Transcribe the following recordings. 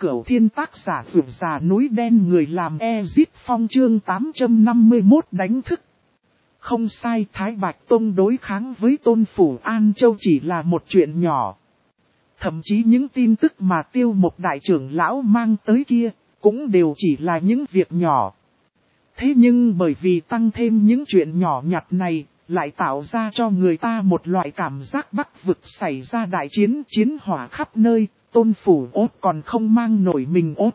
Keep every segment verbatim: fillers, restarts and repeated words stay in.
Cửu Thiên tác giả vượt già núi đen người làm Ezit Phong chương tám trăm năm mươi mốt đánh thức. Không sai, Thái Bạch Tông đối kháng với Tôn Phủ An Châu chỉ là một chuyện nhỏ. Thậm chí những tin tức mà Tiêu Mộc đại trưởng lão mang tới kia, cũng đều chỉ là những việc nhỏ. Thế nhưng bởi vì tăng thêm những chuyện nhỏ nhặt này, lại tạo ra cho người ta một loại cảm giác Bắc vực xảy ra đại chiến, chiến hỏa khắp nơi, Tôn Phủ ốt còn không mang nổi mình ốt.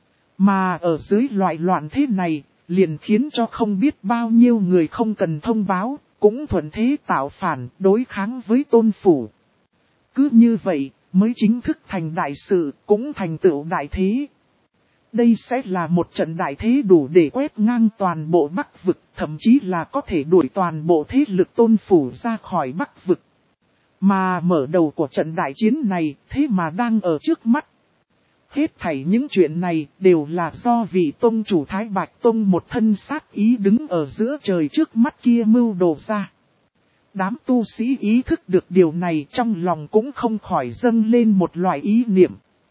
Mà ở dưới loại loạn thế này, liền khiến cho không biết bao nhiêu người không cần thông báo, cũng thuận thế tạo phản, đối kháng với Tôn Phủ. Cứ như vậy, mới chính thức thành đại sự, cũng thành tựu đại thế. Đây sẽ là một trận đại thế đủ để quét ngang toàn bộ Bắc vực, thậm chí là có thể đuổi toàn bộ thế lực Tôn Phủ ra khỏi Bắc vực. Mà mở đầu của trận đại chiến này, thế mà đang ở trước mắt. Hết thảy những chuyện này đều là do vị tông chủ Thái Bạch Tông một thân sát ý đứng ở giữa trời trước mắt kia mưu đồ ra. Đám tu sĩ ý thức được điều này trong lòng cũng không khỏi dâng lên một loại ý niệm.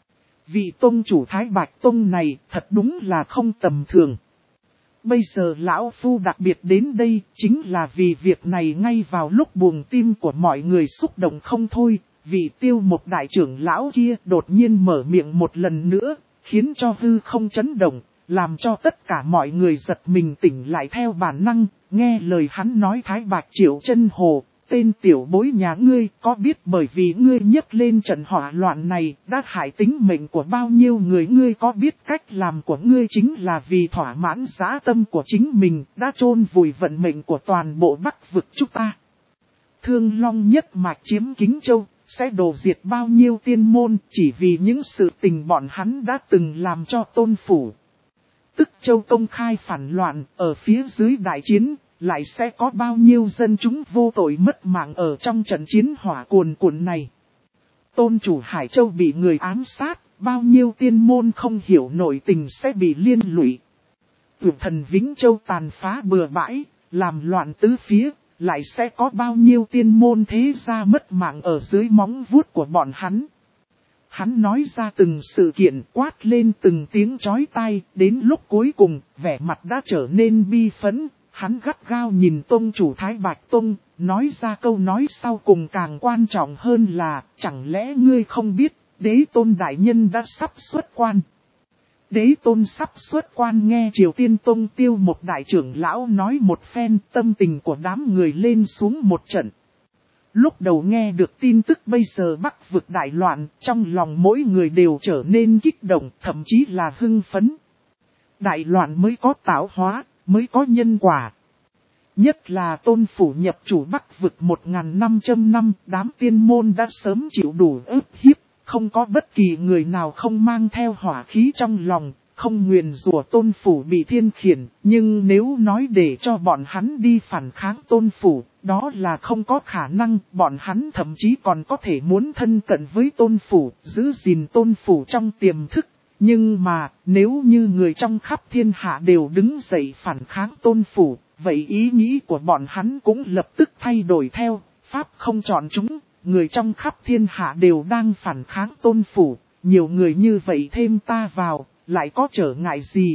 Vị tông chủ Thái Bạch Tông này thật đúng là không tầm thường. Bây giờ lão phu đặc biệt đến đây chính là vì việc này, ngay vào lúc buồng tim của mọi người xúc động không thôi. Vị Tiêu Mộc đại trưởng lão kia đột nhiên mở miệng một lần nữa, khiến cho hư không chấn động, làm cho tất cả mọi người giật mình tỉnh lại theo bản năng. Nghe lời hắn nói, Thái Bạch Triệu Chân Hồ, tên tiểu bối nhà ngươi, có biết bởi vì ngươi nhấc lên trận hỏa loạn này đã hại tính mệnh của bao nhiêu người? Ngươi có biết cách làm của ngươi chính là vì thỏa mãn dã tâm của chính mình, đã chôn vùi vận mệnh của toàn bộ Bắc vực chúng ta. Thương Long nhất mạch chiếm Kính Châu, sẽ đổ diệt bao nhiêu tiên môn chỉ vì những sự tình bọn hắn đã từng làm cho Tôn Phủ. Tức Châu công khai phản loạn, ở phía dưới đại chiến, lại sẽ có bao nhiêu dân chúng vô tội mất mạng ở trong trận chiến hỏa cuồn cuộn này. Tôn chủ Hải Châu bị người ám sát, bao nhiêu tiên môn không hiểu nội tình sẽ bị liên lụy. Tuyệt thần Vĩnh Châu tàn phá bừa bãi, làm loạn tứ phía. Lại sẽ có bao nhiêu tiên môn thế gia mất mạng ở dưới móng vuốt của bọn hắn. Hắn nói ra từng sự kiện, quát lên từng tiếng chói tai, đến lúc cuối cùng, vẻ mặt đã trở nên bi phẫn. Hắn gắt gao nhìn tông chủ Thái Bạch Tông, nói ra câu nói sau cùng càng quan trọng hơn là, chẳng lẽ ngươi không biết, Đế Tôn đại nhân đã sắp xuất quan. Đế Tôn sắp xuất quan, nghe Triều Tiên Tông Tiêu Mộc đại trưởng lão nói một phen, tâm tình của đám người lên xuống một trận. Lúc đầu nghe được tin tức bây giờ Bắc vực đại loạn, trong lòng mỗi người đều trở nên kích động, thậm chí là hưng phấn. Đại loạn mới có tạo hóa, mới có nhân quả. Nhất là Tôn Phủ nhập chủ Bắc vực một nghìn năm trăm năm, đám tiên môn đã sớm chịu đủ ức hiếp. Không có bất kỳ người nào không mang theo hỏa khí trong lòng, không nguyền rủa Tôn Phủ bị thiên khiển, nhưng nếu nói để cho bọn hắn đi phản kháng Tôn Phủ, đó là không có khả năng, bọn hắn thậm chí còn có thể muốn thân cận với Tôn Phủ, giữ gìn Tôn Phủ trong tiềm thức. Nhưng mà, nếu như người trong khắp thiên hạ đều đứng dậy phản kháng Tôn Phủ, vậy ý nghĩ của bọn hắn cũng lập tức thay đổi theo, pháp không chọn chúng. Người trong khắp thiên hạ đều đang phản kháng Tôn Phủ, nhiều người như vậy thêm ta vào, lại có trở ngại gì?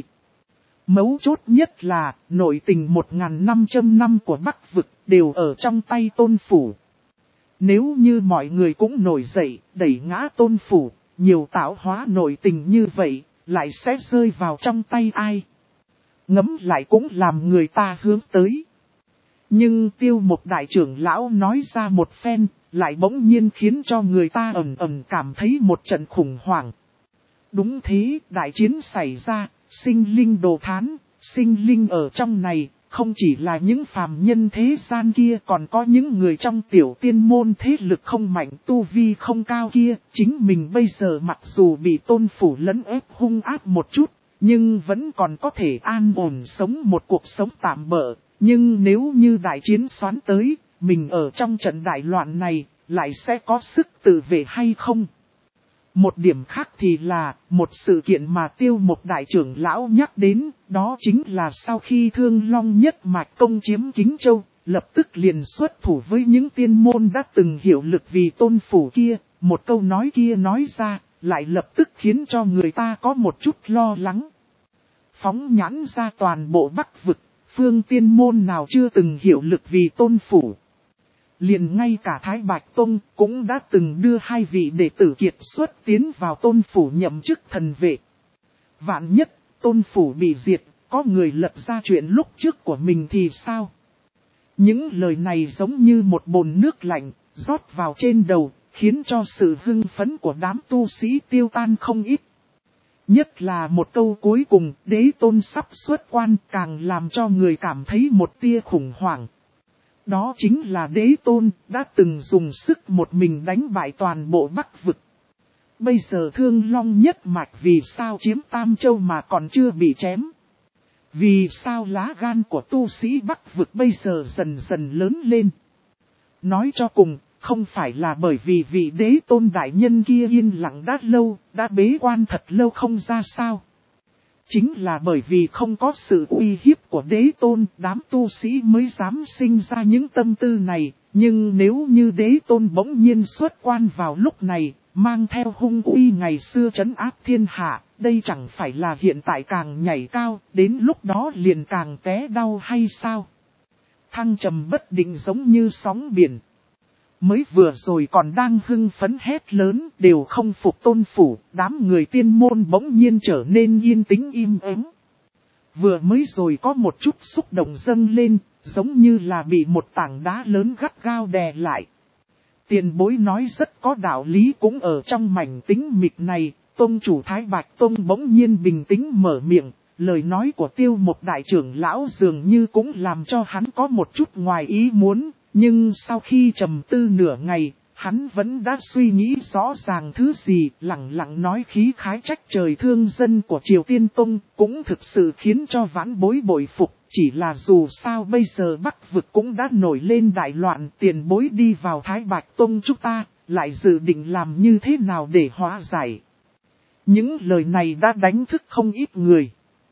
Mấu chốt nhất là, nội tình một nghìn năm trăm năm của Bắc vực đều ở trong tay Tôn Phủ. Nếu như mọi người cũng nổi dậy, đẩy ngã Tôn Phủ, nhiều tạo hóa nội tình như vậy, lại sẽ rơi vào trong tay ai? Ngẫm lại cũng làm người ta hướng tới. Nhưng Tiêu Mộc đại trưởng lão nói ra một phen, lại bỗng nhiên khiến cho người ta ẩn ẩn cảm thấy một trận khủng hoảng. Đúng thế, đại chiến xảy ra, sinh linh đồ thán, sinh linh ở trong này, không chỉ là những phàm nhân thế gian kia, còn có những người trong tiểu tiên môn thế lực không mạnh, tu vi không cao kia. Chính mình bây giờ mặc dù bị Tôn Phủ lấn ép hung ác một chút, nhưng vẫn còn có thể an ổn sống một cuộc sống tạm bợ. Nhưng nếu như đại chiến xoán tới, mình ở trong trận đại loạn này, lại sẽ có sức tự vệ hay không? Một điểm khác thì là, một sự kiện mà Tiêu Mộc đại trưởng lão nhắc đến, đó chính là sau khi Thương Long nhất mạch công chiếm Kính Châu, lập tức liền xuất thủ với những tiên môn đã từng hiệu lực vì Tôn Phủ kia. Một câu nói kia nói ra, lại lập tức khiến cho người ta có một chút lo lắng. Phóng nhãn ra toàn bộ Bắc vực, phương tiên môn nào chưa từng hiệu lực vì tôn phủ. Liền ngay cả Thái Bạch Tông cũng đã từng đưa hai vị đệ tử kiệt xuất tiến vào tôn phủ nhậm chức thần vệ. Vạn nhất, tôn phủ bị diệt, có người lập ra chuyện lúc trước của mình thì sao? Những lời này giống như một bồn nước lạnh, rót vào trên đầu, khiến cho sự hưng phấn của đám tu sĩ tiêu tan không ít. Nhất là một câu cuối cùng, đế tôn sắp xuất quan càng làm cho người cảm thấy một tia khủng hoảng. Đó chính là đế tôn đã từng dùng sức một mình đánh bại toàn bộ Bắc vực. Bây giờ Thương Long nhất mạch vì sao chiếm Tam Châu mà còn chưa bị chém? Vì sao lá gan của tu sĩ Bắc vực bây giờ dần dần lớn lên? Nói cho cùng, không phải là bởi vì vị đế tôn đại nhân kia yên lặng đã lâu, đã bế quan thật lâu không ra sao. Chính là bởi vì không có sự uy hiếp của đế tôn, đám tu sĩ mới dám sinh ra những tâm tư này. Nhưng nếu như đế tôn bỗng nhiên xuất quan vào lúc này, mang theo hung uy ngày xưa trấn áp thiên hạ, đây chẳng phải là hiện tại càng nhảy cao, đến lúc đó liền càng té đau hay sao? Thăng trầm bất định giống như sóng biển. Mới vừa rồi còn đang hưng phấn hét lớn, đều không phục tôn phủ, đám người tiên môn bỗng nhiên trở nên yên tĩnh im ắng. Vừa mới rồi có một chút xúc động dâng lên, giống như là bị một tảng đá lớn gắt gao đè lại. Tiền bối nói rất có đạo lý cũng ở trong mảnh tĩnh mịch này, tông chủ Thái Bạch Tông bỗng nhiên bình tĩnh mở miệng, lời nói của Tiêu Một đại trưởng lão dường như cũng làm cho hắn có một chút ngoài ý muốn. Nhưng sau khi trầm tư nửa ngày, hắn vẫn đã suy nghĩ rõ ràng thứ gì, lặng lặng nói khí khái trách trời thương dân của Triều Tiên Tông, cũng thực sự khiến cho vãn bối bội phục, chỉ là dù sao bây giờ Bắc vực cũng đã nổi lên đại loạn, tiền bối đi vào Thái Bạch Tông chúng ta, lại dự định làm như thế nào để hóa giải. Những lời này đã đánh thức không ít người.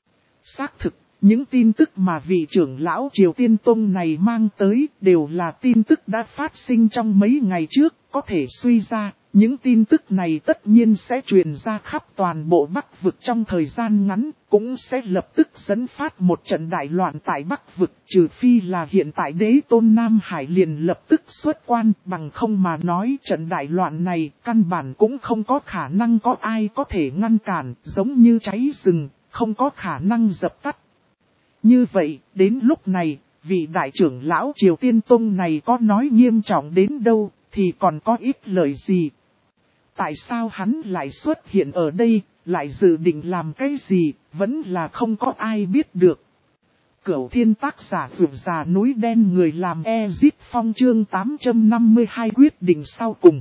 Xác thực. Những tin tức mà vị trưởng lão Triều Tiên Tông này mang tới đều là tin tức đã phát sinh trong mấy ngày trước, có thể suy ra, những tin tức này tất nhiên sẽ truyền ra khắp toàn bộ Bắc vực trong thời gian ngắn, cũng sẽ lập tức dẫn phát một trận đại loạn tại Bắc vực, trừ phi là hiện tại đế tôn Nam Hải liền lập tức xuất quan, bằng không mà nói trận đại loạn này, căn bản cũng không có khả năng có ai có thể ngăn cản, giống như cháy rừng, không có khả năng dập tắt. Như vậy, đến lúc này, vị đại trưởng lão Triều Tiên Tông này có nói nghiêm trọng đến đâu, thì còn có ít lời gì? Tại sao hắn lại xuất hiện ở đây, lại dự định làm cái gì, vẫn là không có ai biết được. Cửu Thiên tác giả vượt già núi đen người làm Ezit Phong chương tám trăm năm mươi hai quyết định sau cùng.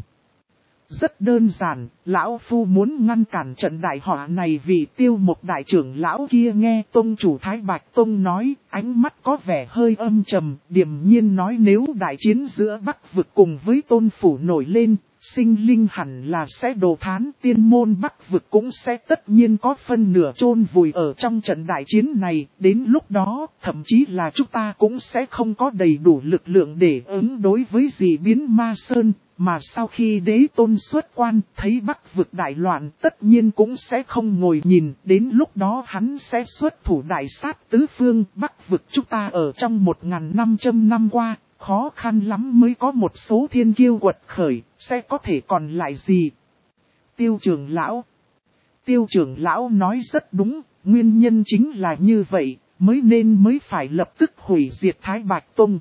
Rất đơn giản, lão phu muốn ngăn cản trận đại họa này vì Tiêu Một đại trưởng lão kia nghe tông chủ Thái Bạch Tông nói, ánh mắt có vẻ hơi âm trầm, điềm nhiên nói nếu đại chiến giữa Bắc vực cùng với tôn phủ nổi lên, sinh linh hẳn là sẽ đồ thán, tiên môn Bắc vực cũng sẽ tất nhiên có phân nửa chôn vùi ở trong trận đại chiến này, đến lúc đó, thậm chí là chúng ta cũng sẽ không có đầy đủ lực lượng để ứng đối với dị biến ma sơn. Mà sau khi đế tôn xuất quan, thấy Bắc vực đại loạn tất nhiên cũng sẽ không ngồi nhìn, đến lúc đó hắn sẽ xuất thủ đại sát tứ phương. Bắc vực chúng ta ở trong một nghìn năm trăm năm qua, khó khăn lắm mới có một số thiên kiêu quật khởi, sẽ có thể còn lại gì? Tiêu trưởng lão Tiêu trưởng lão nói rất đúng, nguyên nhân chính là như vậy, mới nên mới phải lập tức hủy diệt Thái Bạch Tông.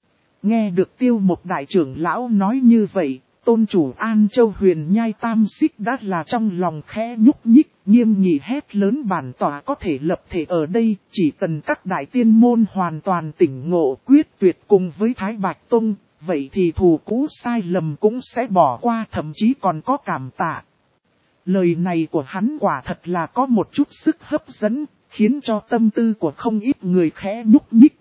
Nghe được Tiêu Một đại trưởng lão nói như vậy, tôn chủ An Châu Huyền Nhai Tam Xích đã là trong lòng khẽ nhúc nhích, nghiêm nghị hét lớn bản tỏa có thể lập thể ở đây, chỉ cần các đại tiên môn hoàn toàn tỉnh ngộ quyết tuyệt cùng với Thái Bạch Tông, vậy thì thù cũ sai lầm cũng sẽ bỏ qua, thậm chí còn có cảm tạ. Lời này của hắn quả thật là có một chút sức hấp dẫn, khiến cho tâm tư của không ít người khẽ nhúc nhích.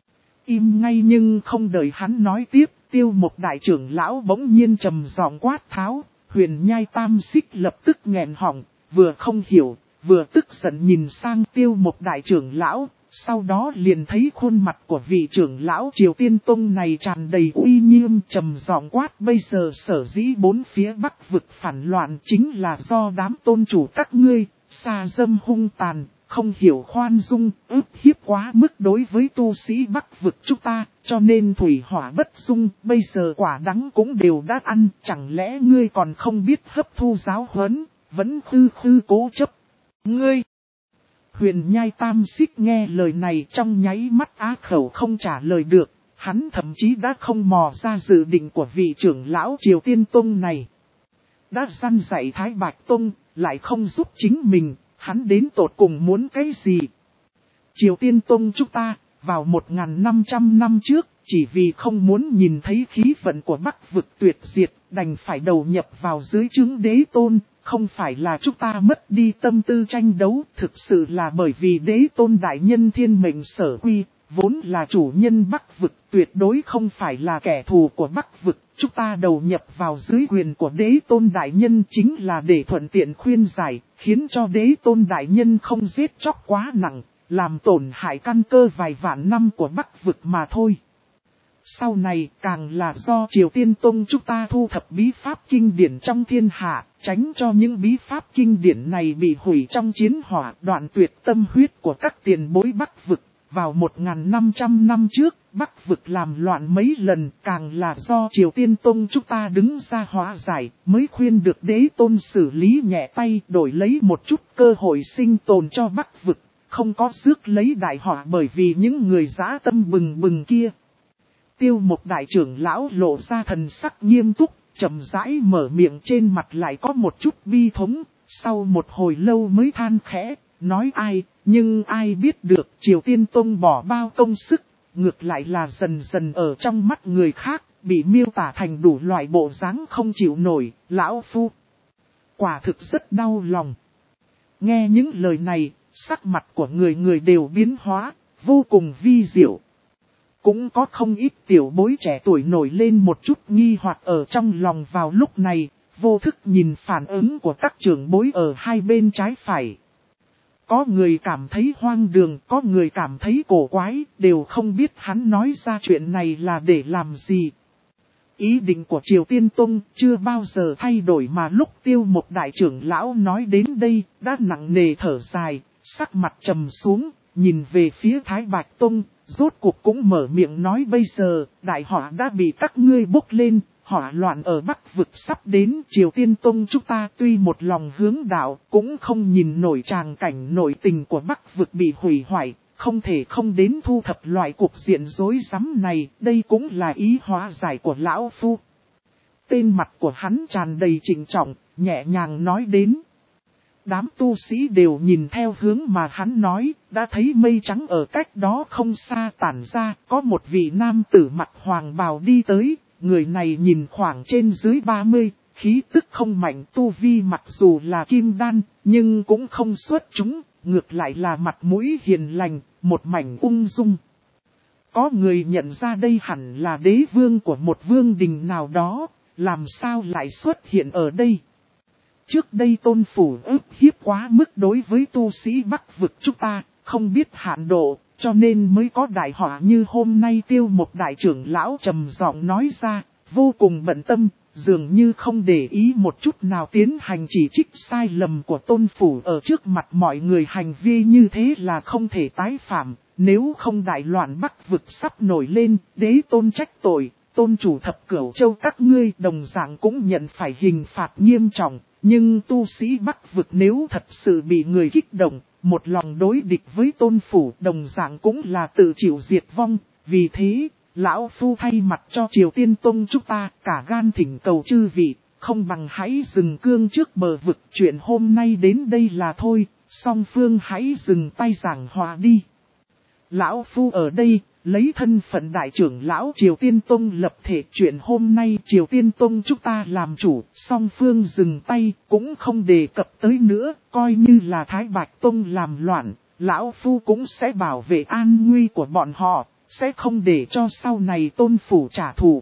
Im ngay nhưng không đợi hắn nói tiếp, Tiêu Một đại trưởng lão bỗng nhiên trầm giọng quát tháo, Huyền Nhai Tam Xích lập tức nghẹn họng, vừa không hiểu, vừa tức giận nhìn sang Tiêu Một đại trưởng lão, Sau đó liền thấy khuôn mặt của vị trưởng lão Triều Tiên Tông này tràn đầy uy nghiêm, trầm giọng quát: bây giờ sở dĩ bốn phía Bắc vực phản loạn chính là do đám tôn chủ các ngươi, xa dâm hung tàn, không hiểu khoan dung, ức hiếp quá mức đối với tu sĩ Bắc vực chúng ta, cho nên thủy hỏa bất dung, bây giờ quả đắng cũng đều đã ăn, chẳng lẽ ngươi còn không biết hấp thu giáo huấn, vẫn khư khư cố chấp. Ngươi! Huyền Nhai Tam Xích nghe lời này trong nháy mắt á khẩu không trả lời được, hắn thậm chí đã không mò ra dự định của vị trưởng lão Triều Tiên Tông này. Đã săn dạy Thái Bạch Tông, lại không giúp chính mình, hắn đến tột cùng muốn cái gì? Triều Tiên Tông chúng ta, vào một nghìn năm trăm năm trước, chỉ vì không muốn nhìn thấy khí vận của Bắc vực tuyệt diệt, đành phải đầu nhập vào dưới trướng đế tôn. Không phải là chúng ta mất đi tâm tư tranh đấu, thực sự là bởi vì đế tôn đại nhân thiên mệnh sở quy, vốn là chủ nhân Bắc vực, tuyệt đối không phải là kẻ thù của Bắc vực. Chúng ta đầu nhập vào dưới quyền của đế tôn đại nhân chính là để thuận tiện khuyên giải, khiến cho đế tôn đại nhân không giết chóc quá nặng, làm tổn hại căn cơ vài vạn năm của Bắc vực mà thôi. Sau này càng là do Triều Tiên Tông chúng ta thu thập bí pháp kinh điển trong thiên hạ, tránh cho những bí pháp kinh điển này bị hủy trong chiến hỏa, đoạn tuyệt tâm huyết của các tiền bối Bắc vực. Vào một nghìn năm trăm năm trước, Bắc vực làm loạn mấy lần, càng là do Triều Tiên Tông chúng ta đứng ra hóa giải, mới khuyên được đế tôn xử lý nhẹ tay, đổi lấy một chút cơ hội sinh tồn cho Bắc vực, không có rước lấy đại họa bởi vì những người dã tâm bừng bừng kia. Tiêu Mộc đại trưởng lão lộ ra thần sắc nghiêm túc, chậm rãi mở miệng, trên mặt lại có một chút bi thống, sau một hồi lâu mới than khẽ, nói ai, nhưng ai biết được Triều Tiên Tông bỏ bao công sức, ngược lại là dần dần ở trong mắt người khác, bị miêu tả thành đủ loại bộ dáng không chịu nổi, lão phu. Quả thực rất đau lòng. Nghe những lời này, sắc mặt của người người đều biến hóa, vô cùng vi diệu. Cũng có không ít tiểu bối trẻ tuổi nổi lên một chút nghi hoặc ở trong lòng vào lúc này, vô thức nhìn phản ứng của các trưởng bối ở hai bên trái phải. Có người cảm thấy hoang đường, có người cảm thấy cổ quái, đều không biết hắn nói ra chuyện này là để làm gì. Ý định của Triều Tiên Tông chưa bao giờ thay đổi mà lúc Tiêu Mộc đại trưởng lão nói đến đây, đã nặng nề thở dài, sắc mặt trầm xuống, nhìn về phía Thái Bạch Tông. Rốt cuộc cũng mở miệng nói bây giờ, đại họa đã bị các ngươi bốc lên, họa loạn ở Bắc vực sắp đến. Triều Tiên Tông chúng ta tuy một lòng hướng đạo, cũng không nhìn nổi tràng cảnh nội tình của Bắc vực bị hủy hoại, không thể không đến thu thập loại cuộc diện rối rắm này, đây cũng là ý hóa giải của lão phu. Tên mặt của hắn tràn đầy trịnh trọng, nhẹ nhàng nói đến. Đám tu sĩ đều nhìn theo hướng mà hắn nói, đã thấy mây trắng ở cách đó không xa tản ra, có một vị nam tử mặc hoàng bào đi tới, người này nhìn khoảng trên dưới ba mươi, khí tức không mạnh, tu vi mặc dù là kim đan, nhưng cũng không xuất chúng, ngược lại là mặt mũi hiền lành, một mảnh ung dung. Có người nhận ra đây hẳn là đế vương của một vương đình nào đó, làm sao lại xuất hiện ở đây? Trước đây tôn phủ ức hiếp quá mức đối với tu sĩ Bắc vực chúng ta, không biết hạn độ, cho nên mới có đại họa như hôm nay. Tiêu Mộc đại trưởng lão trầm giọng nói ra, vô cùng bận tâm, dường như không để ý một chút nào tiến hành chỉ trích sai lầm của tôn phủ ở trước mặt mọi người. Hành vi như thế là không thể tái phạm, nếu không đại loạn Bắc vực sắp nổi lên, đế tôn trách tội, tôn chủ thập cửu châu các ngươi đồng dạng cũng nhận phải hình phạt nghiêm trọng. Nhưng tu sĩ Bắc vực nếu thật sự bị người kích động, một lòng đối địch với tôn phủ đồng dạng cũng là tự chịu diệt vong. Vì thế, lão phu thay mặt cho Triều Tiên Tông chúng ta cả gan thỉnh cầu chư vị, không bằng hãy dừng cương trước bờ vực. Chuyện hôm nay đến đây là thôi, song phương hãy dừng tay giảng hòa đi. Lão phu ở đây, lấy thân phận đại trưởng lão Triều Tiên Tông lập thể, chuyện hôm nay Triều Tiên Tông chúng ta làm chủ, song phương dừng tay, cũng không đề cập tới nữa, coi như là Thái Bạch Tông làm loạn, lão phu cũng sẽ bảo vệ an nguy của bọn họ, sẽ không để cho sau này tôn phủ trả thù.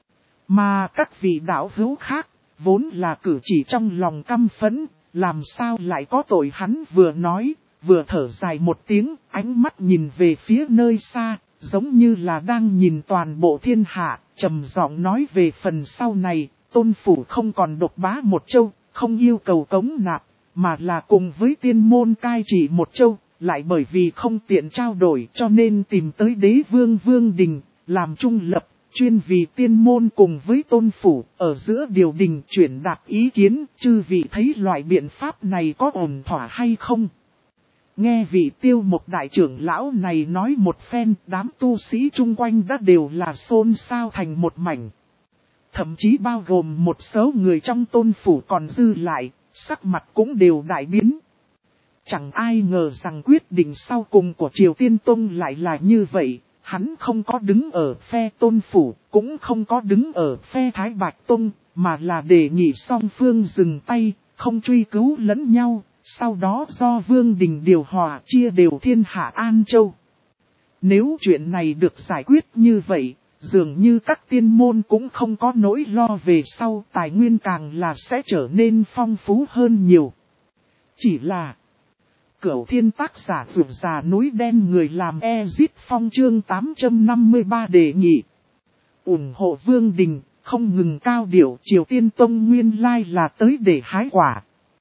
Mà các vị đạo hữu khác, vốn là cử chỉ trong lòng căm phẫn, làm sao lại có tội? Hắn vừa nói, vừa thở dài một tiếng, ánh mắt nhìn về phía nơi xa, giống như là đang nhìn toàn bộ thiên hạ, trầm giọng nói về phần sau này, Tôn Phủ không còn độc bá một châu, không yêu cầu cống nạp, mà là cùng với tiên môn cai trị một châu, lại bởi vì không tiện trao đổi cho nên tìm tới đế vương Vương Đình, làm trung lập, chuyên vì tiên môn cùng với Tôn Phủ, ở giữa điều đình chuyển đạt ý kiến, chư vị thấy loại biện pháp này có ổn thỏa hay không? Nghe vị Tiêu Mộc đại trưởng lão này nói một phen, đám tu sĩ chung quanh đã đều là xôn xao thành một mảnh. Thậm chí bao gồm một số người trong Tôn Phủ còn dư lại, sắc mặt cũng đều đại biến. Chẳng ai ngờ rằng quyết định sau cùng của Triều Tiên Tông lại là như vậy, hắn không có đứng ở phe Tôn Phủ, cũng không có đứng ở phe Thái Bạch Tông, mà là đề nghị song phương dừng tay, không truy cứu lẫn nhau, sau đó do Vương Đình điều hòa chia đều thiên hạ An Châu. Nếu chuyện này được giải quyết như vậy, dường như các tiên môn cũng không có nỗi lo về sau, tài nguyên càng là sẽ trở nên phong phú hơn nhiều. Chỉ là Cửu Thiên tác giả vượt già núi đen người làm Ezit Phong chương tám trăm năm mươi ba đề nghị ủng hộ Vương Đình, không ngừng cao điệu Triều Tiên Tông nguyên lai là tới để hái quả.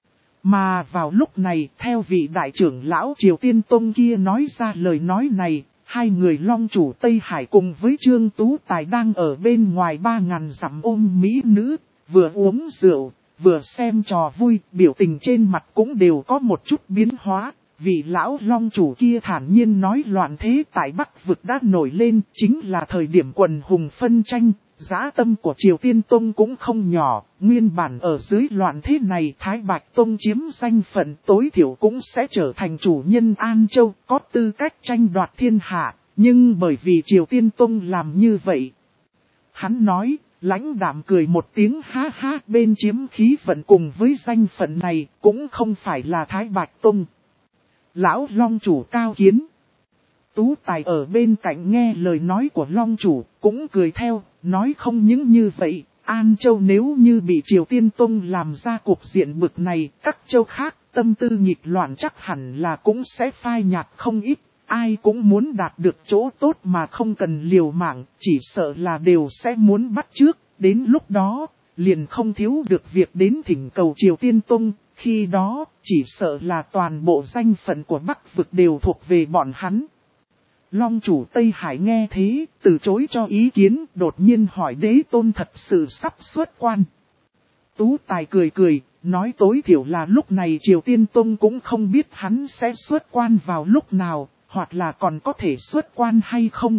Mà vào lúc này, theo vị đại trưởng lão Triều Tiên Tông kia nói ra lời nói này, hai người long chủ Tây Hải cùng với Trương Tú Tài đang ở bên ngoài ba ngàn dặm ôm mỹ nữ, vừa uống rượu, vừa xem trò vui, biểu tình trên mặt cũng đều có một chút biến hóa. Vị lão long chủ kia thản nhiên nói loạn thế tại Bắc vực đã nổi lên, chính là thời điểm quần hùng phân tranh. Dã tâm của Triều Tiên Tông cũng không nhỏ, nguyên bản ở dưới loạn thế này Thái Bạch Tông chiếm danh phận tối thiểu cũng sẽ trở thành chủ nhân An Châu, có tư cách tranh đoạt thiên hạ, nhưng bởi vì Triều Tiên Tông làm như vậy. Hắn nói, lãnh đạm cười một tiếng ha ha, bên chiếm khí vận cùng với danh phận này cũng không phải là Thái Bạch Tông. Lão Long chủ cao kiến. Tú Tài ở bên cạnh nghe lời nói của Long chủ, cũng cười theo, nói không những như vậy, An Châu nếu như bị Triều Tiên Tông làm ra cuộc diện bực này, các châu khác, tâm tư nghịch loạn chắc hẳn là cũng sẽ phai nhạt không ít, ai cũng muốn đạt được chỗ tốt mà không cần liều mạng, chỉ sợ là đều sẽ muốn bắt trước, đến lúc đó, liền không thiếu được việc đến thỉnh cầu Triều Tiên Tông, khi đó, chỉ sợ là toàn bộ danh phận của Bắc vực đều thuộc về bọn hắn. Long chủ Tây Hải nghe thế, từ chối cho ý kiến, đột nhiên hỏi Đế Tôn thật sự sắp xuất quan. Tú Tài cười cười, nói tối thiểu là lúc này Triều Tiên Tông cũng không biết hắn sẽ xuất quan vào lúc nào, hoặc là còn có thể xuất quan hay không.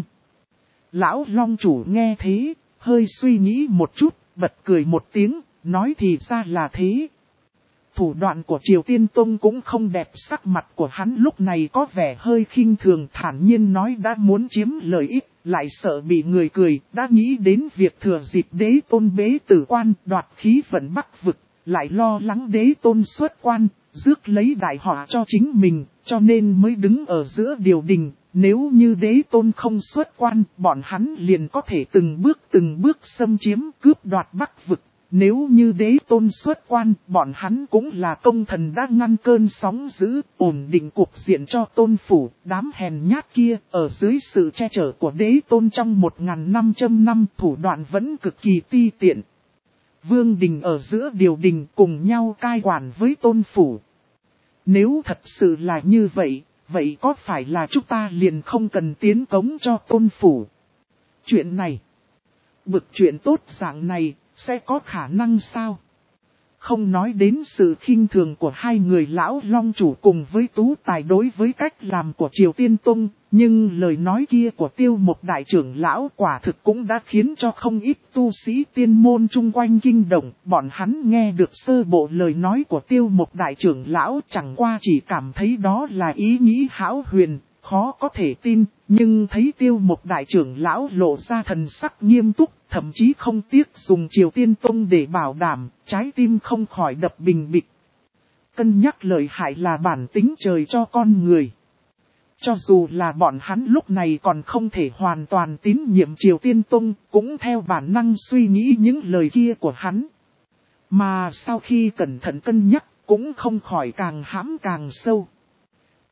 Lão Long chủ nghe thế, hơi suy nghĩ một chút, bật cười một tiếng, nói thì ra là thế. Thủ đoạn của Triều Tiên Tông cũng không đẹp, sắc mặt của hắn lúc này có vẻ hơi khinh thường, thản nhiên nói đã muốn chiếm lợi ích, lại sợ bị người cười, đã nghĩ đến việc thừa dịp Đế Tôn bế tử quan đoạt khí vận Bắc vực, lại lo lắng Đế Tôn xuất quan, rước lấy đại họa cho chính mình, cho nên mới đứng ở giữa điều đình. Nếu như Đế Tôn không xuất quan, bọn hắn liền có thể từng bước từng bước xâm chiếm cướp đoạt Bắc vực. Nếu như Đế Tôn xuất quan, bọn hắn cũng là công thần đã ngăn cơn sóng dữ, ổn định cuộc diện cho Tôn Phủ, đám hèn nhát kia, ở dưới sự che chở của Đế Tôn trong một nghìn năm trăm năm, thủ đoạn vẫn cực kỳ ti tiện. Vương Đình ở giữa điều đình cùng nhau cai quản với Tôn Phủ. Nếu thật sự là như vậy, vậy có phải là chúng ta liền không cần tiến cống cho Tôn Phủ? Chuyện này, bực chuyện tốt dạng này, sẽ có khả năng sao? Không nói đến sự khinh thường của hai người lão long chủ cùng với Tú Tài đối với cách làm của Triều Tiên Tông, nhưng lời nói kia của Tiêu Mộc đại trưởng lão quả thực cũng đã khiến cho không ít tu sĩ tiên môn chung quanh kinh động. Bọn hắn nghe được sơ bộ lời nói của Tiêu Mộc đại trưởng lão chẳng qua chỉ cảm thấy đó là ý nghĩ hão huyền, khó có thể tin, nhưng thấy Tiêu Mộc đại trưởng lão lộ ra thần sắc nghiêm túc, thậm chí không tiếc dùng Triều Tiên Tông để bảo đảm, trái tim không khỏi đập bình bịch. Cân nhắc lợi hại là bản tính trời cho con người. Cho dù là bọn hắn lúc này còn không thể hoàn toàn tín nhiệm Triều Tiên Tông, cũng theo bản năng suy nghĩ những lời kia của hắn. Mà sau khi cẩn thận cân nhắc, cũng không khỏi càng hãm càng sâu.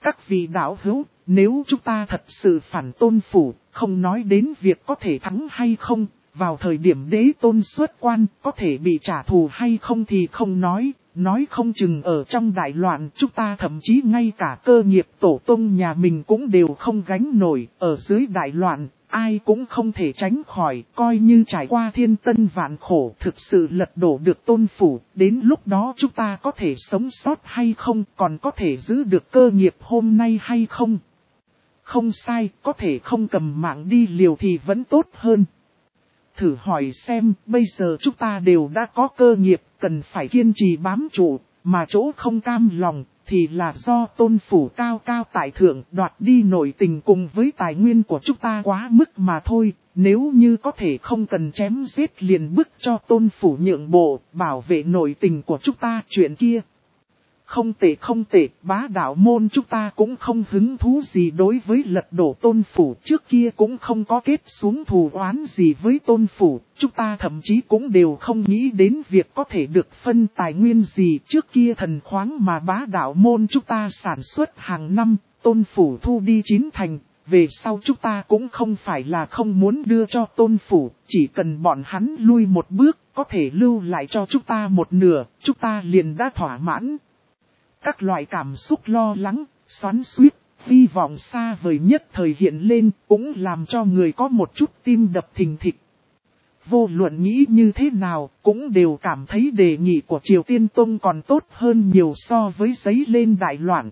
Các vị đạo hữu, nếu chúng ta thật sự phản Tôn Phủ, không nói đến việc có thể thắng hay không, vào thời điểm đế tôn xuất quan, có thể bị trả thù hay không thì không nói, nói không chừng ở trong đại loạn chúng ta thậm chí ngay cả cơ nghiệp tổ tông nhà mình cũng đều không gánh nổi, ở dưới đại loạn, ai cũng không thể tránh khỏi, coi như trải qua thiên tân vạn khổ thực sự lật đổ được Tôn Phủ, đến lúc đó chúng ta có thể sống sót hay không, còn có thể giữ được cơ nghiệp hôm nay hay không. Không sai, có thể không cầm mạng đi liều thì vẫn tốt hơn. Thử hỏi xem, bây giờ chúng ta đều đã có cơ nghiệp, cần phải kiên trì bám trụ, mà chỗ không cam lòng, thì là do Tôn Phủ cao cao tại thượng đoạt đi nội tình cùng với tài nguyên của chúng ta quá mức mà thôi. Nếu như có thể không cần chém giết liền bức cho Tôn Phủ nhượng bộ, bảo vệ nội tình của chúng ta chuyện kia. Không tệ không tệ, bá đạo môn chúng ta cũng không hứng thú gì đối với lật đổ Tôn Phủ, trước kia cũng không có kết xuống thù oán gì với Tôn Phủ, chúng ta thậm chí cũng đều không nghĩ đến việc có thể được phân tài nguyên gì, trước kia thần khoáng mà bá đạo môn chúng ta sản xuất hàng năm, Tôn Phủ thu đi chín thành, về sau chúng ta cũng không phải là không muốn đưa cho Tôn Phủ, chỉ cần bọn hắn lui một bước, có thể lưu lại cho chúng ta một nửa, chúng ta liền đã thỏa mãn. Các loại cảm xúc lo lắng, xoắn xuýt, hy vọng xa vời nhất thời hiện lên cũng làm cho người có một chút tim đập thình thịch. Vô luận nghĩ như thế nào cũng đều cảm thấy đề nghị của Triều Tiên Tông còn tốt hơn nhiều so với giấy lên đại loạn.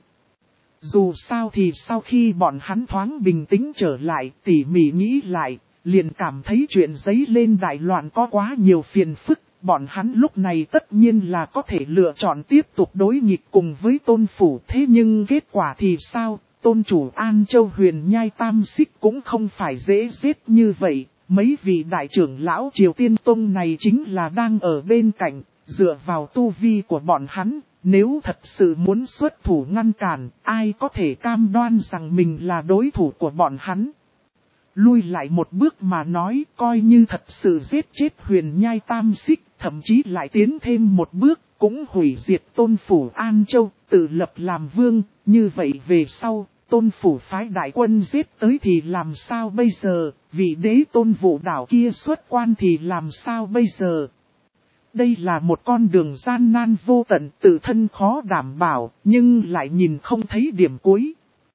Dù sao thì sau khi bọn hắn thoáng bình tĩnh trở lại tỉ mỉ nghĩ lại, liền cảm thấy chuyện giấy lên đại loạn có quá nhiều phiền phức. Bọn hắn lúc này tất nhiên là có thể lựa chọn tiếp tục đối nghịch cùng với Tôn Phủ. Thế nhưng kết quả thì sao? Tôn chủ An Châu Huyền Nhai Tam Xích cũng không phải dễ giết như vậy. Mấy vị đại trưởng lão Triều Tiên Tông này chính là đang ở bên cạnh, dựa vào tu vi của bọn hắn. Nếu thật sự muốn xuất thủ ngăn cản, ai có thể cam đoan rằng mình là đối thủ của bọn hắn? Lui lại một bước mà nói, coi như thật sự giết chết Huyền Nhai Tam Xích, thậm chí lại tiến thêm một bước, cũng hủy diệt Tôn Phủ An Châu, tự lập làm vương, như vậy về sau, Tôn Phủ phái đại quân giết tới thì làm sao bây giờ, vị đế tôn vụ đảo kia xuất quan thì làm sao bây giờ. Đây là một con đường gian nan vô tận, tự thân khó đảm bảo, nhưng lại nhìn không thấy điểm cuối.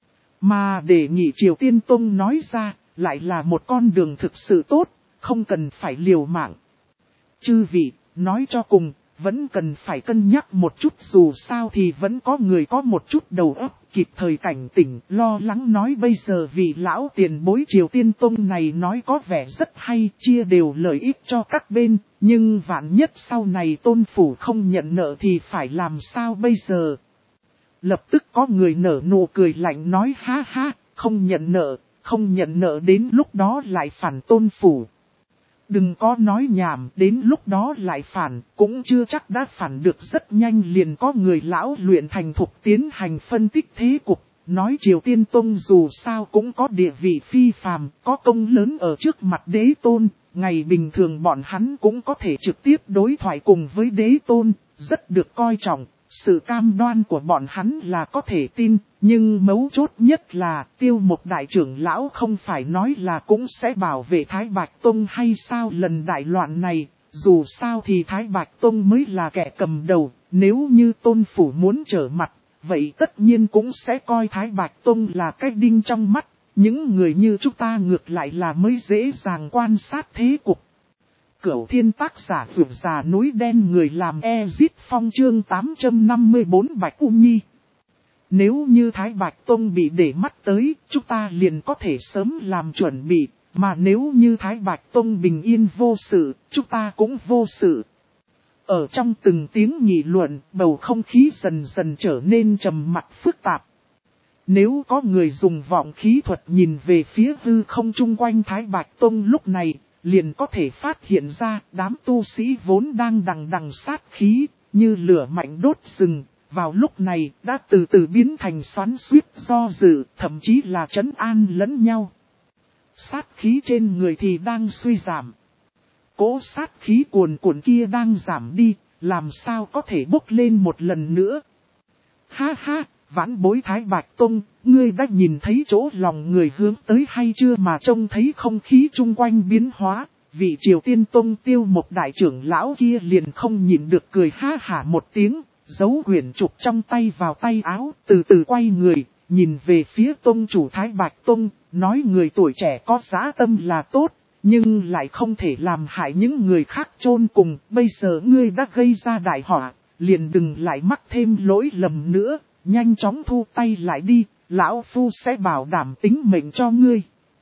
Mà để nghị Triều Tiên Tông nói ra, lại là một con đường thực sự tốt, không cần phải liều mạng. Chư vị, nói cho cùng, vẫn cần phải cân nhắc một chút, dù sao thì vẫn có người có một chút đầu óc kịp thời cảnh tỉnh, lo lắng nói bây giờ vì lão tiền bối Triều Tiên Tông này nói có vẻ rất hay, chia đều lợi ích cho các bên, nhưng vạn nhất sau này Tôn Phủ không nhận nợ thì phải làm sao bây giờ? Lập tức có người nở nụ cười lạnh nói ha ha, không nhận nợ, không nhận nợ đến lúc đó lại phản Tôn Phủ. Đừng có nói nhảm, đến lúc đó lại phản, cũng chưa chắc đã phản được, rất nhanh liền có người lão luyện thành thục tiến hành phân tích thế cục, nói Triều Tiên Tông dù sao cũng có địa vị phi phàm, có công lớn ở trước mặt đế tôn, ngày bình thường bọn hắn cũng có thể trực tiếp đối thoại cùng với đế tôn, rất được coi trọng. Sự cam đoan của bọn hắn là có thể tin, nhưng mấu chốt nhất là Tiêu Mộc đại trưởng lão không phải nói là cũng sẽ bảo vệ Thái Bạch Tông hay sao? Lần đại loạn này, dù sao thì Thái Bạch Tông mới là kẻ cầm đầu, nếu như Tôn Phủ muốn trở mặt, vậy tất nhiên cũng sẽ coi Thái Bạch Tông là cái đinh trong mắt, những người như chúng ta ngược lại là mới dễ dàng quan sát thế cục. Cửu Thiên tác giả vượt già núi đen người làm Ezit Phong chương tám trăm năm mươi bốn Bạch U Nhi. Nếu như Thái Bạch Tông bị để mắt tới, chúng ta liền có thể sớm làm chuẩn bị, mà nếu như Thái Bạch Tông bình yên vô sự, chúng ta cũng vô sự. Ở trong từng tiếng nghị luận, bầu không khí dần dần trở nên trầm mặc phức tạp. Nếu có người dùng vọng khí thuật nhìn về phía hư không chung quanh Thái Bạch Tông lúc này, liền có thể phát hiện ra đám tu sĩ vốn đang đằng đằng sát khí, như lửa mạnh đốt rừng, vào lúc này đã từ từ biến thành xoắn xuýt do dự, thậm chí là trấn an lẫn nhau. Sát khí trên người thì đang suy giảm. Cỗ sát khí cuồn cuộn kia đang giảm đi, làm sao có thể bốc lên một lần nữa. Ha ha, Vãn bối Thái Bạch Tông, ngươi đã nhìn thấy chỗ lòng người hướng tới hay chưa mà trông thấy không khí chung quanh biến hóa. Vị Triều Tiên Tông Tiêu một đại trưởng lão kia liền không nhìn được cười ha hả một tiếng, giấu quyển trục trong tay vào tay áo, từ từ quay người, nhìn về phía Tông chủ Thái Bạch Tông, nói người tuổi trẻ có dã tâm là tốt, nhưng lại không thể làm hại những người khác chôn cùng. Bây giờ ngươi đã gây ra đại họa, liền đừng lại mắc thêm lỗi lầm nữa, nhanh chóng thu tay lại đi, lão phu sẽ bảo đảm tính mệnh cho ngươi.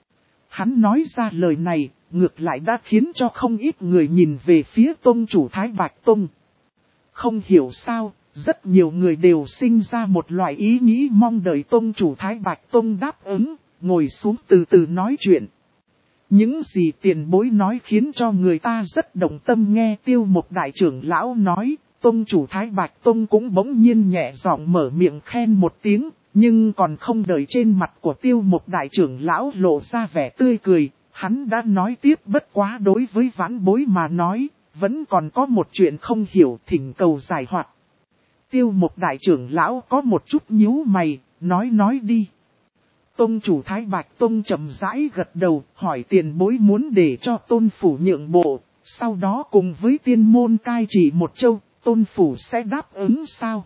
Hắn nói ra lời này, ngược lại đã khiến cho không ít người nhìn về phía Tông chủ Thái Bạch Tông. Không hiểu sao, rất nhiều người đều sinh ra một loại ý nghĩ mong đợi Tông chủ Thái Bạch Tông đáp ứng, ngồi xuống từ từ nói chuyện. Những gì tiền bối nói khiến cho người ta rất động tâm. Nghe Tiêu một đại trưởng lão nói, Tông chủ Thái Bạch Tông cũng bỗng nhiên nhẹ giọng mở miệng khen một tiếng, nhưng còn không đợi trên mặt của Tiêu một đại trưởng lão lộ ra vẻ tươi cười, hắn đã nói tiếp, bất quá đối với vãn bối mà nói, vẫn còn có một chuyện không hiểu, thỉnh cầu giải hoạt. Tiêu một đại trưởng lão có một chút nhíu mày, nói nói đi. Tông chủ Thái Bạch Tông chậm rãi gật đầu, hỏi tiền bối muốn để cho Tôn phủ nhượng bộ, sau đó cùng với tiên môn cai trị một châu, Tôn phủ sẽ đáp ứng sao?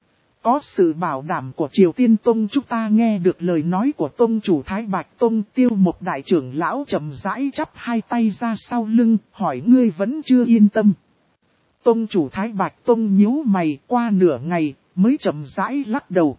Có sự bảo đảm của Triều Tiên Tông. Chúng ta nghe được lời nói của Tông chủ Thái Bạch Tông. Tiêu một đại trưởng lão chậm rãi chắp hai tay ra sau lưng, hỏi ngươi vẫn chưa yên tâm. Tông chủ Thái Bạch Tông nhíu mày, qua nửa ngày mới chậm rãi lắc đầu.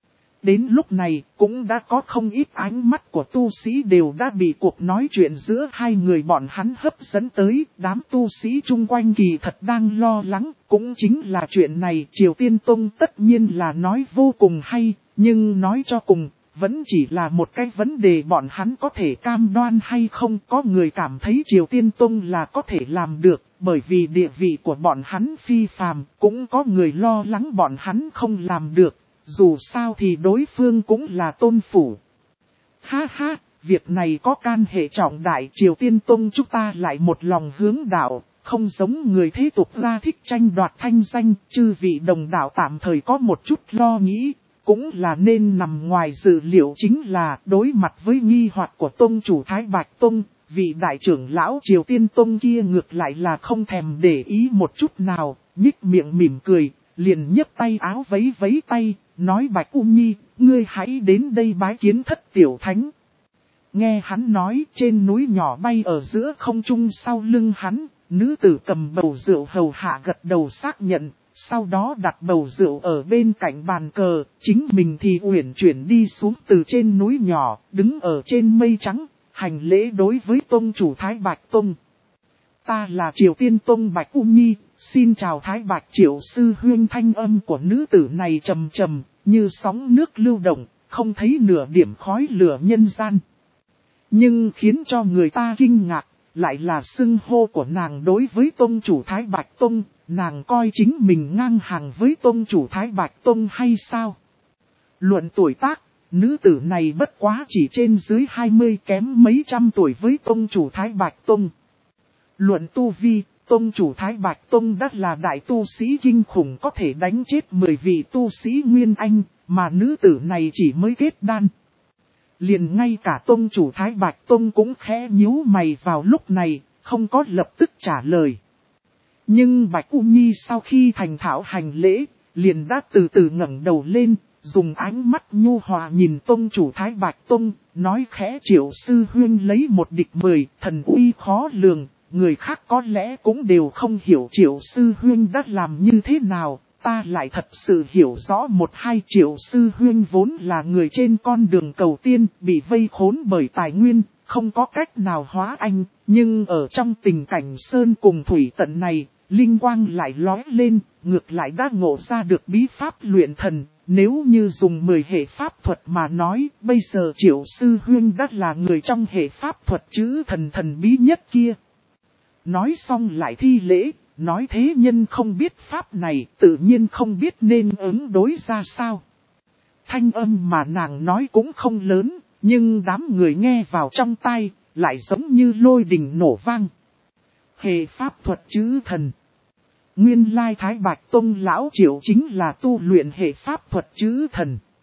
Đến lúc này, cũng đã có không ít ánh mắt của tu sĩ đều đã bị cuộc nói chuyện giữa hai người bọn hắn hấp dẫn tới. Đám tu sĩ chung quanh kỳ thật đang lo lắng, cũng chính là chuyện này. Triều Tiên Tông tất nhiên là nói vô cùng hay, nhưng nói cho cùng, vẫn chỉ là một cái vấn đề bọn hắn có thể cam đoan hay không. Có người cảm thấy Triều Tiên Tông là có thể làm được, bởi vì địa vị của bọn hắn phi phàm, cũng có người lo lắng bọn hắn không làm được. Dù sao thì đối phương cũng là Tôn phủ. Ha ha, việc này có can hệ trọng đại. Triều Tiên Tông chúng ta lại một lòng hướng đạo, không giống người thế tục ra thích tranh đoạt thanh danh. Chư vị đồng đạo tạm thời có một chút lo nghĩ, cũng là nên nằm ngoài dự liệu. Chính là đối mặt với nghi hoặc của Tông chủ Thái Bạch Tông, vị đại trưởng lão Triều Tiên Tông kia ngược lại là không thèm để ý một chút nào, nhích miệng mỉm cười, liền nhấc tay áo vấy vấy tay, nói Bạch U Nhi, ngươi hãy đến đây bái kiến thất tiểu thánh. Nghe hắn nói, trên núi nhỏ bay ở giữa không trung sau lưng hắn, nữ tử cầm bầu rượu hầu hạ gật đầu xác nhận, sau đó đặt bầu rượu ở bên cạnh bàn cờ, chính mình thì uyển chuyển đi xuống từ trên núi nhỏ, đứng ở trên mây trắng, hành lễ đối với Tông chủ Thái Bạch Tông. Ta là Triều Tiên Tông Bạch U Nhi, xin chào Thái Bạch Triệu sư huynh. Thanh âm của nữ tử này trầm trầm, như sóng nước lưu động, không thấy nửa điểm khói lửa nhân gian. Nhưng khiến cho người ta kinh ngạc, lại là xưng hô của nàng đối với Tông chủ Thái Bạch Tông, nàng coi chính mình ngang hàng với Tông chủ Thái Bạch Tông hay sao? Luận tuổi tác, nữ tử này bất quá chỉ trên dưới hai mươi, kém mấy trăm tuổi với Tông chủ Thái Bạch Tông. Luận tu vi, Tông chủ Thái Bạch Tông đã là đại tu sĩ kinh khủng, có thể đánh chết mười vị tu sĩ Nguyên Anh, mà nữ tử này chỉ mới kết đan. Liền ngay cả Tông chủ Thái Bạch Tông cũng khẽ nhíu mày vào lúc này, không có lập tức trả lời. Nhưng Bạch U Nhi sau khi thành thạo hành lễ, liền đã từ từ ngẩng đầu lên, dùng ánh mắt nhu hòa nhìn Tông chủ Thái Bạch Tông, nói khẽ Triệu sư huynh lấy một địch mười, thần uy khó lường. Người khác có lẽ cũng đều không hiểu Triệu sư huynh đã làm như thế nào, ta lại thật sự hiểu rõ một hai. Triệu sư huynh vốn là người trên con đường cầu tiên, bị vây khốn bởi tài nguyên, không có cách nào hóa anh, nhưng ở trong tình cảnh sơn cùng thủy tận này, linh quang lại lóe lên, ngược lại đã ngộ ra được bí pháp luyện thần. Nếu như dùng mười hệ pháp thuật mà nói, bây giờ Triệu sư huynh đã là người trong hệ pháp thuật chữ thần thần bí nhất kia. Nói xong lại thi lễ, nói thế nhân không biết pháp này, tự nhiên không biết nên ứng đối ra sao. Thanh âm mà nàng nói cũng không lớn, nhưng đám người nghe vào trong tai, lại giống như lôi đình nổ vang. Hệ pháp thuật chữ thần. Nguyên lai Thái Bạch Tông lão Triệu chính là tu luyện hệ pháp thuật chữ thần.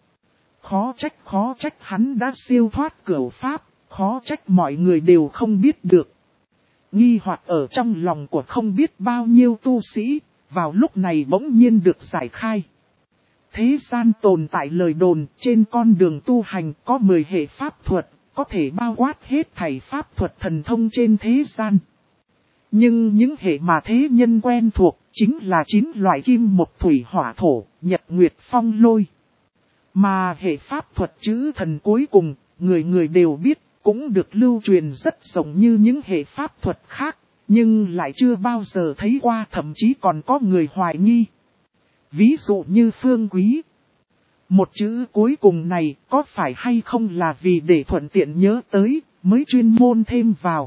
Khó trách khó trách hắn đã siêu thoát cửu pháp, khó trách mọi người đều không biết được. Nghi hoặc ở trong lòng của không biết bao nhiêu tu sĩ, vào lúc này bỗng nhiên được giải khai. Thế gian tồn tại lời đồn, trên con đường tu hành có mười hệ pháp thuật, có thể bao quát hết thảy pháp thuật thần thông trên thế gian. Nhưng những hệ mà thế nhân quen thuộc, chính là chín loại kim mộc thủy hỏa thổ, nhật nguyệt phong lôi. Mà hệ pháp thuật chữ thần cuối cùng, người người đều biết, cũng được lưu truyền rất rộng như những hệ pháp thuật khác, nhưng lại chưa bao giờ thấy qua, thậm chí còn có người hoài nghi. Ví dụ như Phương Quý. Một chữ cuối cùng này có phải hay không là vì để thuận tiện nhớ tới, mới chuyên môn thêm vào.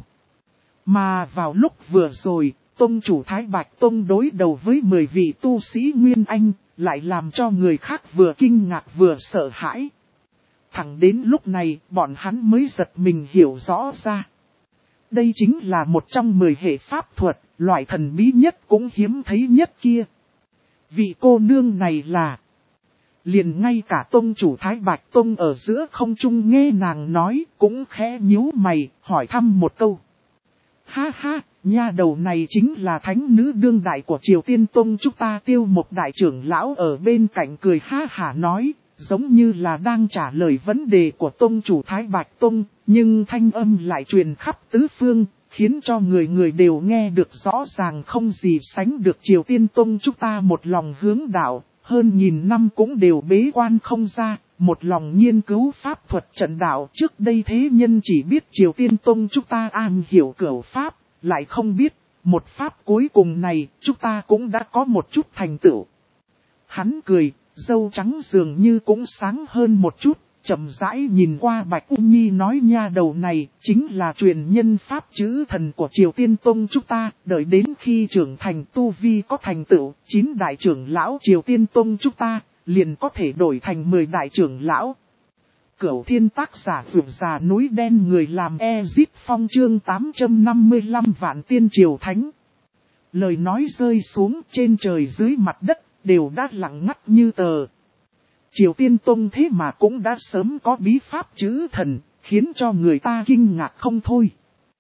Mà vào lúc vừa rồi, Tông chủ Thái Bạch Tông đối đầu với mười vị tu sĩ Nguyên Anh, lại làm cho người khác vừa kinh ngạc vừa sợ hãi. Thẳng đến lúc này, bọn hắn mới giật mình hiểu rõ ra. Đây chính là một trong mười hệ pháp thuật, loại thần bí nhất cũng hiếm thấy nhất kia. Vị cô nương này là... Liền ngay cả tông chủ Thái Bạch Tông ở giữa không trung nghe nàng nói, cũng khẽ nhíu mày, hỏi thăm một câu. Ha ha, nha đầu này chính là thánh nữ đương đại của Triều Tiên Tông chúng ta. Tiêu một đại trưởng lão ở bên cạnh cười ha hả nói, giống như là đang trả lời vấn đề của tông chủ Thái Bạch Tông, nhưng thanh âm lại truyền khắp tứ phương, khiến cho người người đều nghe được rõ ràng, không gì sánh được. Triều Tiên Tông chúng ta một lòng hướng đạo, hơn nghìn năm cũng đều bế quan không ra, một lòng nghiên cứu pháp thuật trận đạo. Trước đây thế nhân chỉ biết Triều Tiên Tông chúng ta am hiểu cửu pháp, lại không biết, một pháp cuối cùng này, chúng ta cũng đã có một chút thành tựu. Hắn cười, râu trắng dường như cũng sáng hơn một chút, chậm rãi nhìn qua Bạch U Nhi nói, nha đầu này chính là truyền nhân pháp chữ thần của Triều Tiên Tông chúng ta, đợi đến khi trưởng thành tu vi có thành tựu, chín đại trưởng lão Triều Tiên Tông chúng ta, liền có thể đổi thành mười đại trưởng lão. Cửu Thiên tác giả vượt già núi đen, người làm Ezit Phong chương tám trăm năm mươi lăm Vạn Tiên Triều Thánh. Lời nói rơi xuống, trên trời dưới mặt đất, đều đã lặng ngắt như tờ. Triều Tiên Tông thế mà cũng đã sớm có bí pháp chữ thần, khiến cho người ta kinh ngạc không thôi.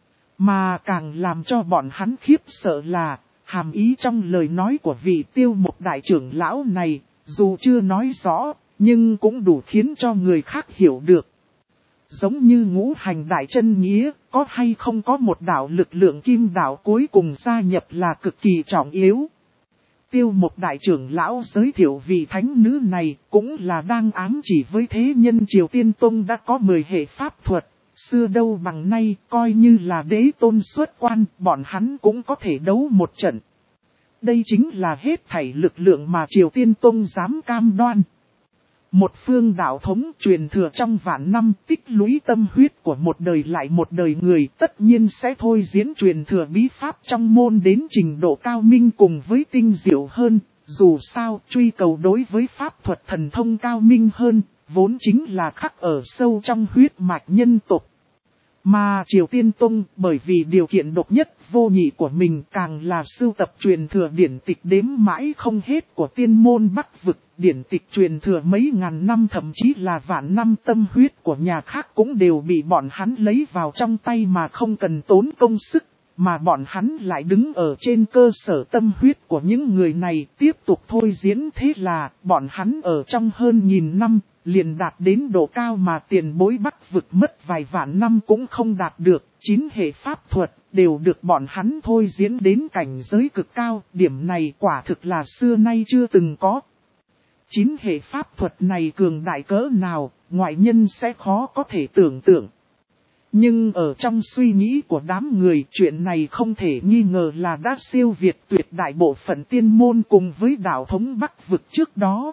Mà càng làm cho bọn hắn khiếp sợ là, hàm ý trong lời nói của vị Tiêu một đại trưởng lão này, dù chưa nói rõ, nhưng cũng đủ khiến cho người khác hiểu được. Giống như ngũ hành đại chân nghĩa, có hay không có một đạo lực lượng kim đạo cuối cùng gia nhập là cực kỳ trọng yếu. Tiêu một đại trưởng lão giới thiệu vị thánh nữ này cũng là đang ám chỉ với thế nhân Triều Tiên Tông đã có mười hệ pháp thuật. Xưa đâu bằng nay, coi như là đế tôn xuất quan, bọn hắn cũng có thể đấu một trận. Đây chính là hết thảy lực lượng mà Triều Tiên Tông dám cam đoan. Một phương đạo thống truyền thừa trong vạn năm, tích lũy tâm huyết của một đời lại một đời người, tất nhiên sẽ thôi diễn truyền thừa bí pháp trong môn đến trình độ cao minh cùng với tinh diệu hơn. Dù sao, truy cầu đối với pháp thuật thần thông cao minh hơn, vốn chính là khắc ở sâu trong huyết mạch nhân tộc. Mà Triều Tiên Tông, bởi vì điều kiện độc nhất vô nhị của mình, càng là sưu tập truyền thừa điển tịch đếm mãi không hết của tiên môn Bắc vực. Điển tịch truyền thừa mấy ngàn năm, thậm chí là vạn năm, tâm huyết của nhà khác cũng đều bị bọn hắn lấy vào trong tay mà không cần tốn công sức. Mà bọn hắn lại đứng ở trên cơ sở tâm huyết của những người này tiếp tục thôi diễn, thế là bọn hắn ở trong hơn nghìn năm liền đạt đến độ cao mà tiền bối Bắc vực mất vài vạn năm cũng không đạt được. Chín hệ pháp thuật đều được bọn hắn thôi diễn đến cảnh giới cực cao, điểm này quả thực là xưa nay chưa từng có. Chín hệ pháp thuật này cường đại cỡ nào, ngoại nhân sẽ khó có thể tưởng tượng. Nhưng ở trong suy nghĩ của đám người, chuyện này không thể nghi ngờ là đã siêu việt tuyệt đại bộ phận tiên môn cùng với đạo thống Bắc vực trước đó.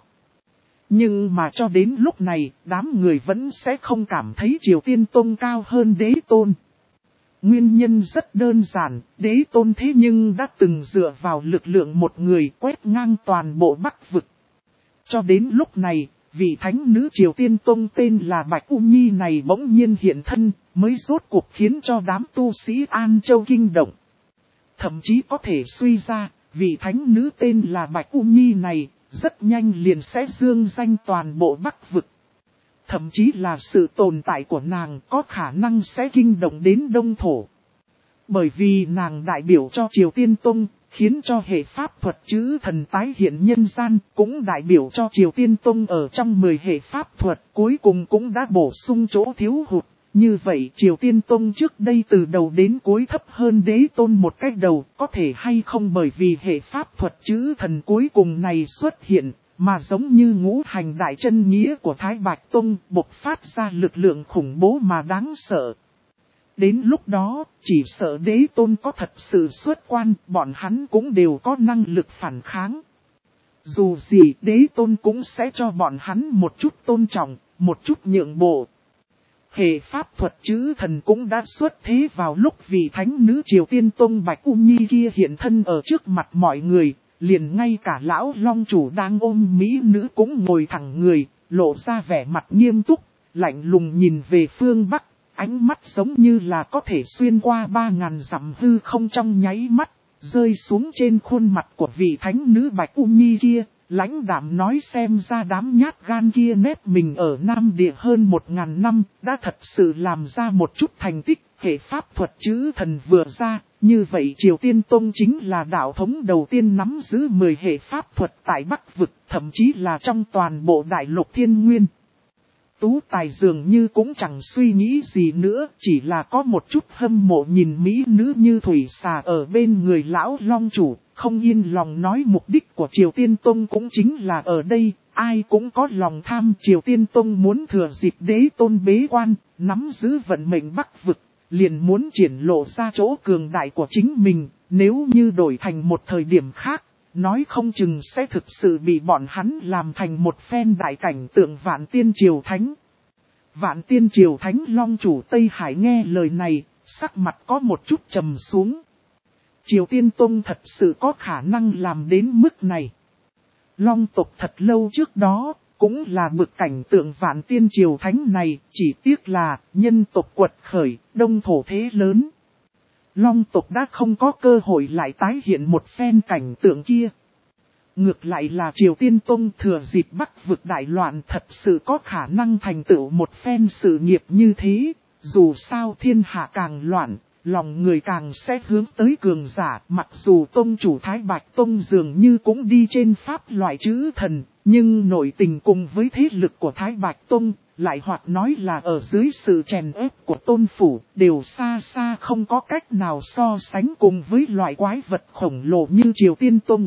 Nhưng mà cho đến lúc này, đám người vẫn sẽ không cảm thấy Triều Tiên Tông cao hơn đế tôn. Nguyên nhân rất đơn giản, đế tôn thế nhưng đã từng dựa vào lực lượng một người quét ngang toàn bộ Bắc vực. Cho đến lúc này, vị thánh nữ Triều Tiên Tông tên là Bạch U Nhi này bỗng nhiên hiện thân, mới rốt cuộc khiến cho đám tu sĩ An Châu kinh động. Thậm chí có thể suy ra, vị thánh nữ tên là Bạch U Nhi này, rất nhanh liền sẽ dương danh toàn bộ Bắc vực. thậm chí là sự tồn tại của nàng có khả năng sẽ kinh động đến Đông Thổ. Bởi vì nàng đại biểu cho Triều Tiên Tông, khiến cho hệ pháp thuật chữ thần tái hiện nhân gian, cũng đại biểu cho Triều Tiên Tông ở trong mười hệ pháp thuật cuối cùng cũng đã bổ sung chỗ thiếu hụt. Như vậy Triều Tiên Tông trước đây từ đầu đến cuối thấp hơn Đế Tôn một cách đầu, có thể hay không bởi vì hệ pháp thuật chữ thần cuối cùng này xuất hiện, mà giống như ngũ hành đại chân nghĩa của Thái Bạch Tông bộc phát ra lực lượng khủng bố mà đáng sợ. Đến lúc đó, chỉ sợ Đế Tôn có thật sự xuất quan, bọn hắn cũng đều có năng lực phản kháng. Dù gì Đế Tôn cũng sẽ cho bọn hắn một chút tôn trọng, một chút nhượng bộ. Hệ pháp thuật chữ thần cũng đã xuất thế vào lúc vị thánh nữ Triều Tiên Tông Bạch U Nhi kia hiện thân ở trước mặt mọi người, liền ngay cả lão long chủ đang ôm mỹ nữ cũng ngồi thẳng người, lộ ra vẻ mặt nghiêm túc, lạnh lùng nhìn về phương Bắc, ánh mắt giống như là có thể xuyên qua ba ngàn dặm hư không trong nháy mắt, rơi xuống trên khuôn mặt của vị thánh nữ Bạch U Nhi kia. Lãnh đạm nói xem ra đám nhát gan kia nép mình ở Nam Địa hơn một ngàn năm, đã thật sự làm ra một chút thành tích, hệ pháp thuật chữ thần vừa ra, như vậy Triều Tiên Tông chính là đạo thống đầu tiên nắm giữ mười hệ pháp thuật tại Bắc Vực, thậm chí là trong toàn bộ đại lục thiên nguyên. Tú Tài dường như cũng chẳng suy nghĩ gì nữa, chỉ là có một chút hâm mộ nhìn mỹ nữ như thủy xà ở bên người lão long chủ, không yên lòng nói mục đích của Triều Tiên Tông cũng chính là ở đây, ai cũng có lòng tham. Triều Tiên Tông muốn thừa dịp Đế Tôn bế quan, nắm giữ vận mệnh Bắc Vực, liền muốn triển lộ ra chỗ cường đại của chính mình, nếu như đổi thành một thời điểm khác. Nói không chừng sẽ thực sự bị bọn hắn làm thành một phen đại cảnh tượng Vạn Tiên Triều Thánh. Vạn Tiên Triều Thánh Long chủ Tây Hải nghe lời này, sắc mặt có một chút trầm xuống. Triều Tiên Tông thật sự có khả năng làm đến mức này. Long tộc thật lâu trước đó, cũng là bực cảnh tượng Vạn Tiên Triều Thánh này, chỉ tiếc là nhân tộc quật khởi, đông thổ thế lớn. Long tộc đã không có cơ hội lại tái hiện một phen cảnh tượng kia. Ngược lại là Triều Tiên Tông thừa dịp Bắc Vực đại loạn thật sự có khả năng thành tựu một phen sự nghiệp như thế. Dù sao thiên hạ càng loạn, lòng người càng sẽ hướng tới cường giả. Mặc dù Tông chủ Thái Bạch Tông dường như cũng đi trên pháp loại chữ thần, nhưng nội tình cùng với thế lực của Thái Bạch Tông, lại hoặc nói là ở dưới sự chèn ép của Tôn Phủ, đều xa xa không có cách nào so sánh cùng với loại quái vật khổng lồ như Triều Tiên Tông.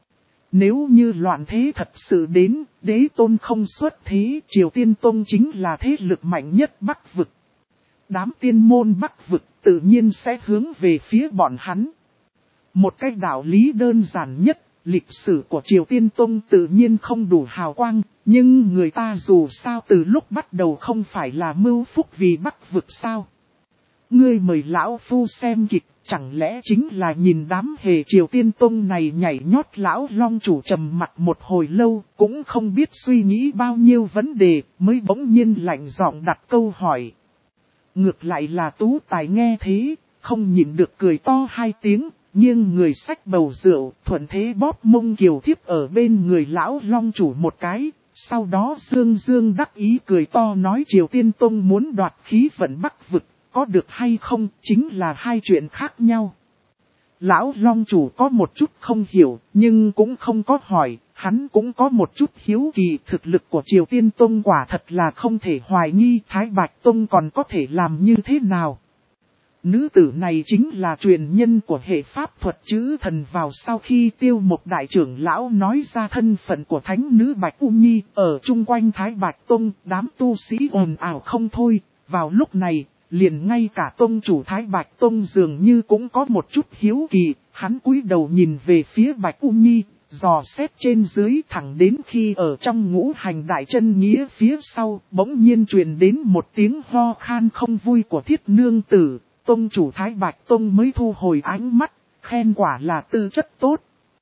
Nếu như loạn thế thật sự đến, Đế Tôn không xuất thế, Triều Tiên Tông chính là thế lực mạnh nhất Bắc Vực. Đám tiên môn Bắc Vực tự nhiên sẽ hướng về phía bọn hắn. Một cách đạo lý đơn giản nhất, lịch sử của Triều Tiên Tông tự nhiên không đủ hào quang, nhưng người ta dù sao từ lúc bắt đầu không phải là mưu phúc vì Bắc Vực sao. Ngươi mời lão phu xem kịch, chẳng lẽ chính là nhìn đám hề Triều Tiên Tông này nhảy nhót. Lão long chủ trầm mặt một hồi lâu, cũng không biết suy nghĩ bao nhiêu vấn đề, mới bỗng nhiên lạnh giọng đặt câu hỏi. Ngược lại là Tú Tài nghe thế, không nhịn được cười to hai tiếng, nhưng người xách bầu rượu, thuận thế bóp mông kiều thiếp ở bên người lão long chủ một cái. Sau đó dương dương đắc ý cười to nói Triều Tiên Tông muốn đoạt khí vận Bắc Vực, có được hay không chính là hai chuyện khác nhau. Lão long chủ có một chút không hiểu, nhưng cũng không có hỏi, hắn cũng có một chút hiếu kỳ. Thực lực của Triều Tiên Tông quả thật là không thể hoài nghi, Thái Bạch Tông còn có thể làm như thế nào. Nữ tử này chính là truyền nhân của hệ pháp thuật chữ thần. Vào sau khi Tiêu Mộc đại trưởng lão nói ra thân phận của thánh nữ Bạch U Nhi, ở chung quanh Thái Bạch Tông, đám tu sĩ ồn ào không thôi. Vào lúc này, liền ngay cả tông chủ Thái Bạch Tông dường như cũng có một chút hiếu kỳ, hắn cúi đầu nhìn về phía Bạch U Nhi, dò xét trên dưới thẳng đến khi ở trong ngũ hành đại chân nghĩa phía sau, bỗng nhiên truyền đến một tiếng ho khan không vui của Thiết nương tử. Tông chủ Thái Bạch Tông mới thu hồi ánh mắt, khen quả là tư chất tốt.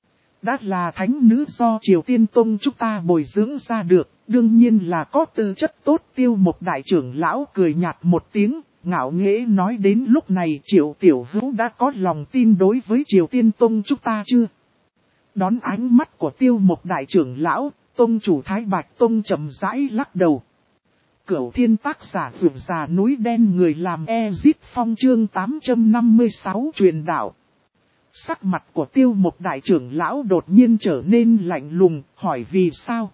Đã là thánh nữ do Triều Tiên Tông chúng ta bồi dưỡng ra được, đương nhiên là có tư chất tốt. Tiêu Mộc đại trưởng lão cười nhạt một tiếng, ngạo nghễ nói đến lúc này Triệu Tiểu Hữu đã có lòng tin đối với Triều Tiên Tông chúng ta chưa? Đón ánh mắt của Tiêu Mộc đại trưởng lão, Tông chủ Thái Bạch Tông chậm rãi lắc đầu. Cửu Thiên tác giả Vượt Già Núi Đen người làm Ezit Phong chương tám trăm năm mươi sáu truyền đạo. Sắc mặt của Tiêu Mộc đại trưởng lão đột nhiên trở nên lạnh lùng, hỏi vì sao?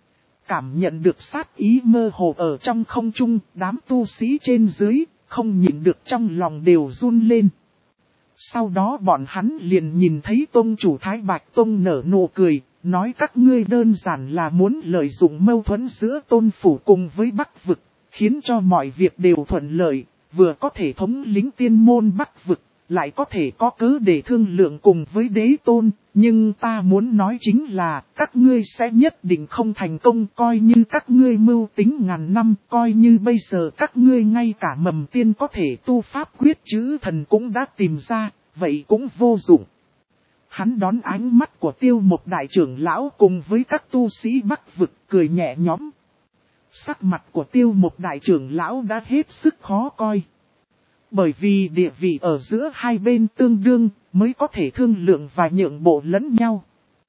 Cảm nhận được sát ý mơ hồ ở trong không trung, đám tu sĩ trên dưới, không nhịn được trong lòng đều run lên. Sau đó bọn hắn liền nhìn thấy tông chủ Thái Bạch Tông nở nụ cười, nói các ngươi đơn giản là muốn lợi dụng mâu thuẫn giữa tôn phủ cùng với Bắc vực, khiến cho mọi việc đều thuận lợi, vừa có thể thống lĩnh tiên môn Bắc vực, lại có thể có cớ để thương lượng cùng với đế tôn. Nhưng ta muốn nói chính là các ngươi sẽ nhất định không thành công, coi như các ngươi mưu tính ngàn năm, coi như bây giờ các ngươi ngay cả mầm tiên có thể tu pháp quyết chữ thần cũng đã tìm ra, vậy cũng vô dụng. Hắn đón ánh mắt của Tiêu Mộc đại trưởng lão cùng với các tu sĩ Bắc vực cười nhẹ nhõm. Sắc mặt của Tiêu Mộc đại trưởng lão đã hết sức khó coi. Bởi vì địa vị ở giữa hai bên tương đương mới có thể thương lượng và nhượng bộ lẫn nhau.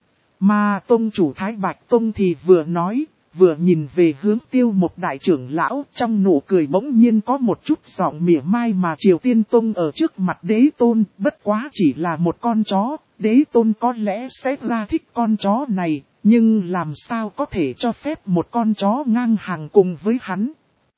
Mà tông chủ Thái Bạch Tông thì vừa nói, vừa nhìn về hướng Tiêu Mộc đại trưởng lão, trong nụ cười bỗng nhiên có một chút giọng mỉa mai mà Triều Tiên Tông ở trước mặt đế tôn, bất quá chỉ là một con chó, đế tôn có lẽ sẽ ra thích con chó này, nhưng làm sao có thể cho phép một con chó ngang hàng cùng với hắn.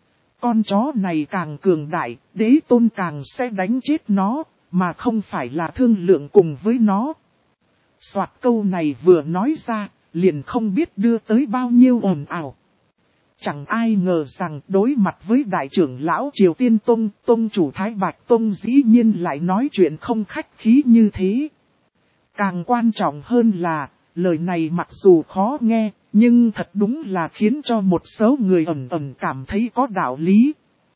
Con chó này càng cường đại, đế tôn càng sẽ đánh chết nó, mà không phải là thương lượng cùng với nó. Soạt câu này vừa nói ra, liền không biết đưa tới bao nhiêu ồn ào. Chẳng ai ngờ rằng đối mặt với đại trưởng lão Triều Tiên Tông, Tông chủ Thái Bạch Tông dĩ nhiên lại nói chuyện không khách khí như thế. Càng quan trọng hơn là, lời này mặc dù khó nghe, nhưng thật đúng là khiến cho một số người ẩn ẩn cảm thấy có đạo lý.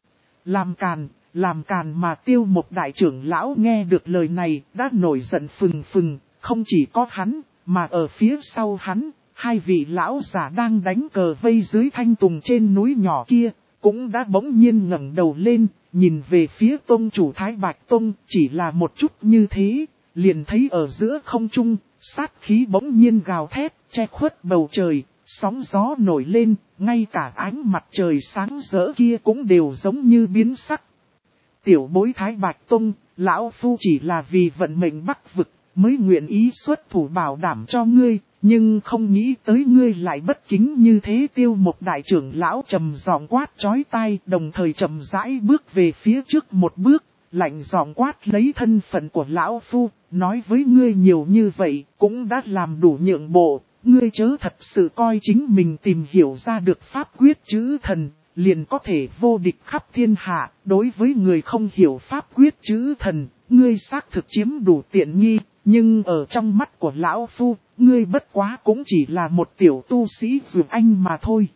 Làm càn, làm càn mà Tiêu Mộc đại trưởng lão nghe được lời này đã nổi giận phừng phừng, không chỉ có hắn, mà ở phía sau hắn, hai vị lão giả đang đánh cờ vây dưới thanh tùng trên núi nhỏ kia, cũng đã bỗng nhiên ngẩng đầu lên, nhìn về phía tông chủ Thái Bạch Tông, chỉ là một chút như thế, liền thấy ở giữa không trung, sát khí bỗng nhiên gào thét, che khuất bầu trời, sóng gió nổi lên, ngay cả ánh mặt trời sáng rỡ kia cũng đều giống như biến sắc. Tiểu bối Thái Bạch Tông, lão phu chỉ là vì vận mệnh Bắc vực, mới nguyện ý xuất thủ bảo đảm cho ngươi, nhưng không nghĩ tới ngươi lại bất kính như thế. Tiêu Mộc đại trưởng lão trầm giọng quát chói tai, đồng thời trầm rãi bước về phía trước một bước, lạnh giọng quát lấy thân phận của lão phu, nói với ngươi nhiều như vậy, cũng đã làm đủ nhượng bộ, ngươi chớ thật sự coi chính mình tìm hiểu ra được pháp quyết chữ thần, liền có thể vô địch khắp thiên hạ. Đối với người không hiểu pháp quyết chữ thần, ngươi xác thực chiếm đủ tiện nghi, nhưng ở trong mắt của lão phu, ngươi bất quá cũng chỉ là một tiểu tu sĩ dược anh mà thôi.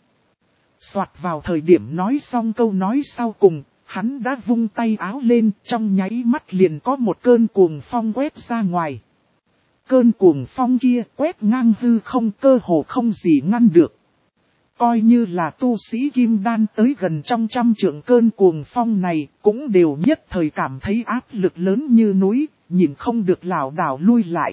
Soạt vào thời điểm nói xong câu nói sau cùng, hắn đã vung tay áo lên, trong nháy mắt liền có một cơn cuồng phong quét ra ngoài. Cơn cuồng phong kia quét ngang hư không, cơ hồ không gì ngăn được. Coi như là tu sĩ kim đan tới gần trong trăm trượng, cơn cuồng phong này cũng đều nhất thời cảm thấy áp lực lớn như núi, nhìn không được lảo đảo lui lại.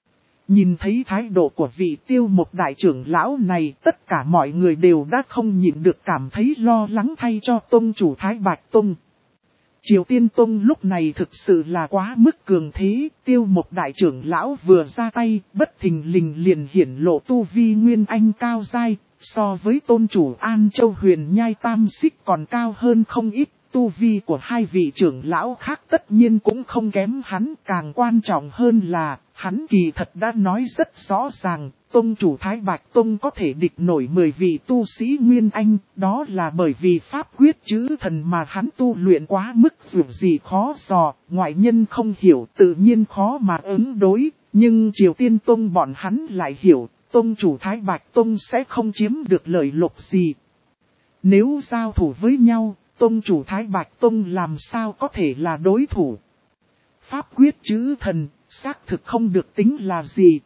Nhìn thấy thái độ của vị Tiêu Mộc đại trưởng lão này, tất cả mọi người đều đã không nhịn được cảm thấy lo lắng thay cho tông chủ Thái Bạch Tông. Triều Tiên Tông lúc này thực sự là quá mức cường thế, Tiêu Mộc đại trưởng lão vừa ra tay, bất thình lình liền hiển lộ tu vi nguyên anh cao dai, so với tôn chủ An Châu Huyền Nhai Tam Xích còn cao hơn không ít. Tu vi của hai vị trưởng lão khác tất nhiên cũng không kém hắn, càng quan trọng hơn là, hắn kỳ thật đã nói rất rõ ràng, tông chủ Thái Bạch Tông có thể địch nổi mười vị tu sĩ Nguyên Anh, đó là bởi vì pháp quyết chữ thần mà hắn tu luyện quá mức dù gì khó dò, ngoại nhân không hiểu tự nhiên khó mà ứng đối, nhưng Triều Tiên Tông bọn hắn lại hiểu, tông chủ Thái Bạch Tông sẽ không chiếm được lợi lộc gì. Nếu giao thủ với nhau, tông chủ Thái Bạch Tông làm sao có thể là đối thủ. Pháp quyết chữ thần, xác thực không được tính là gì.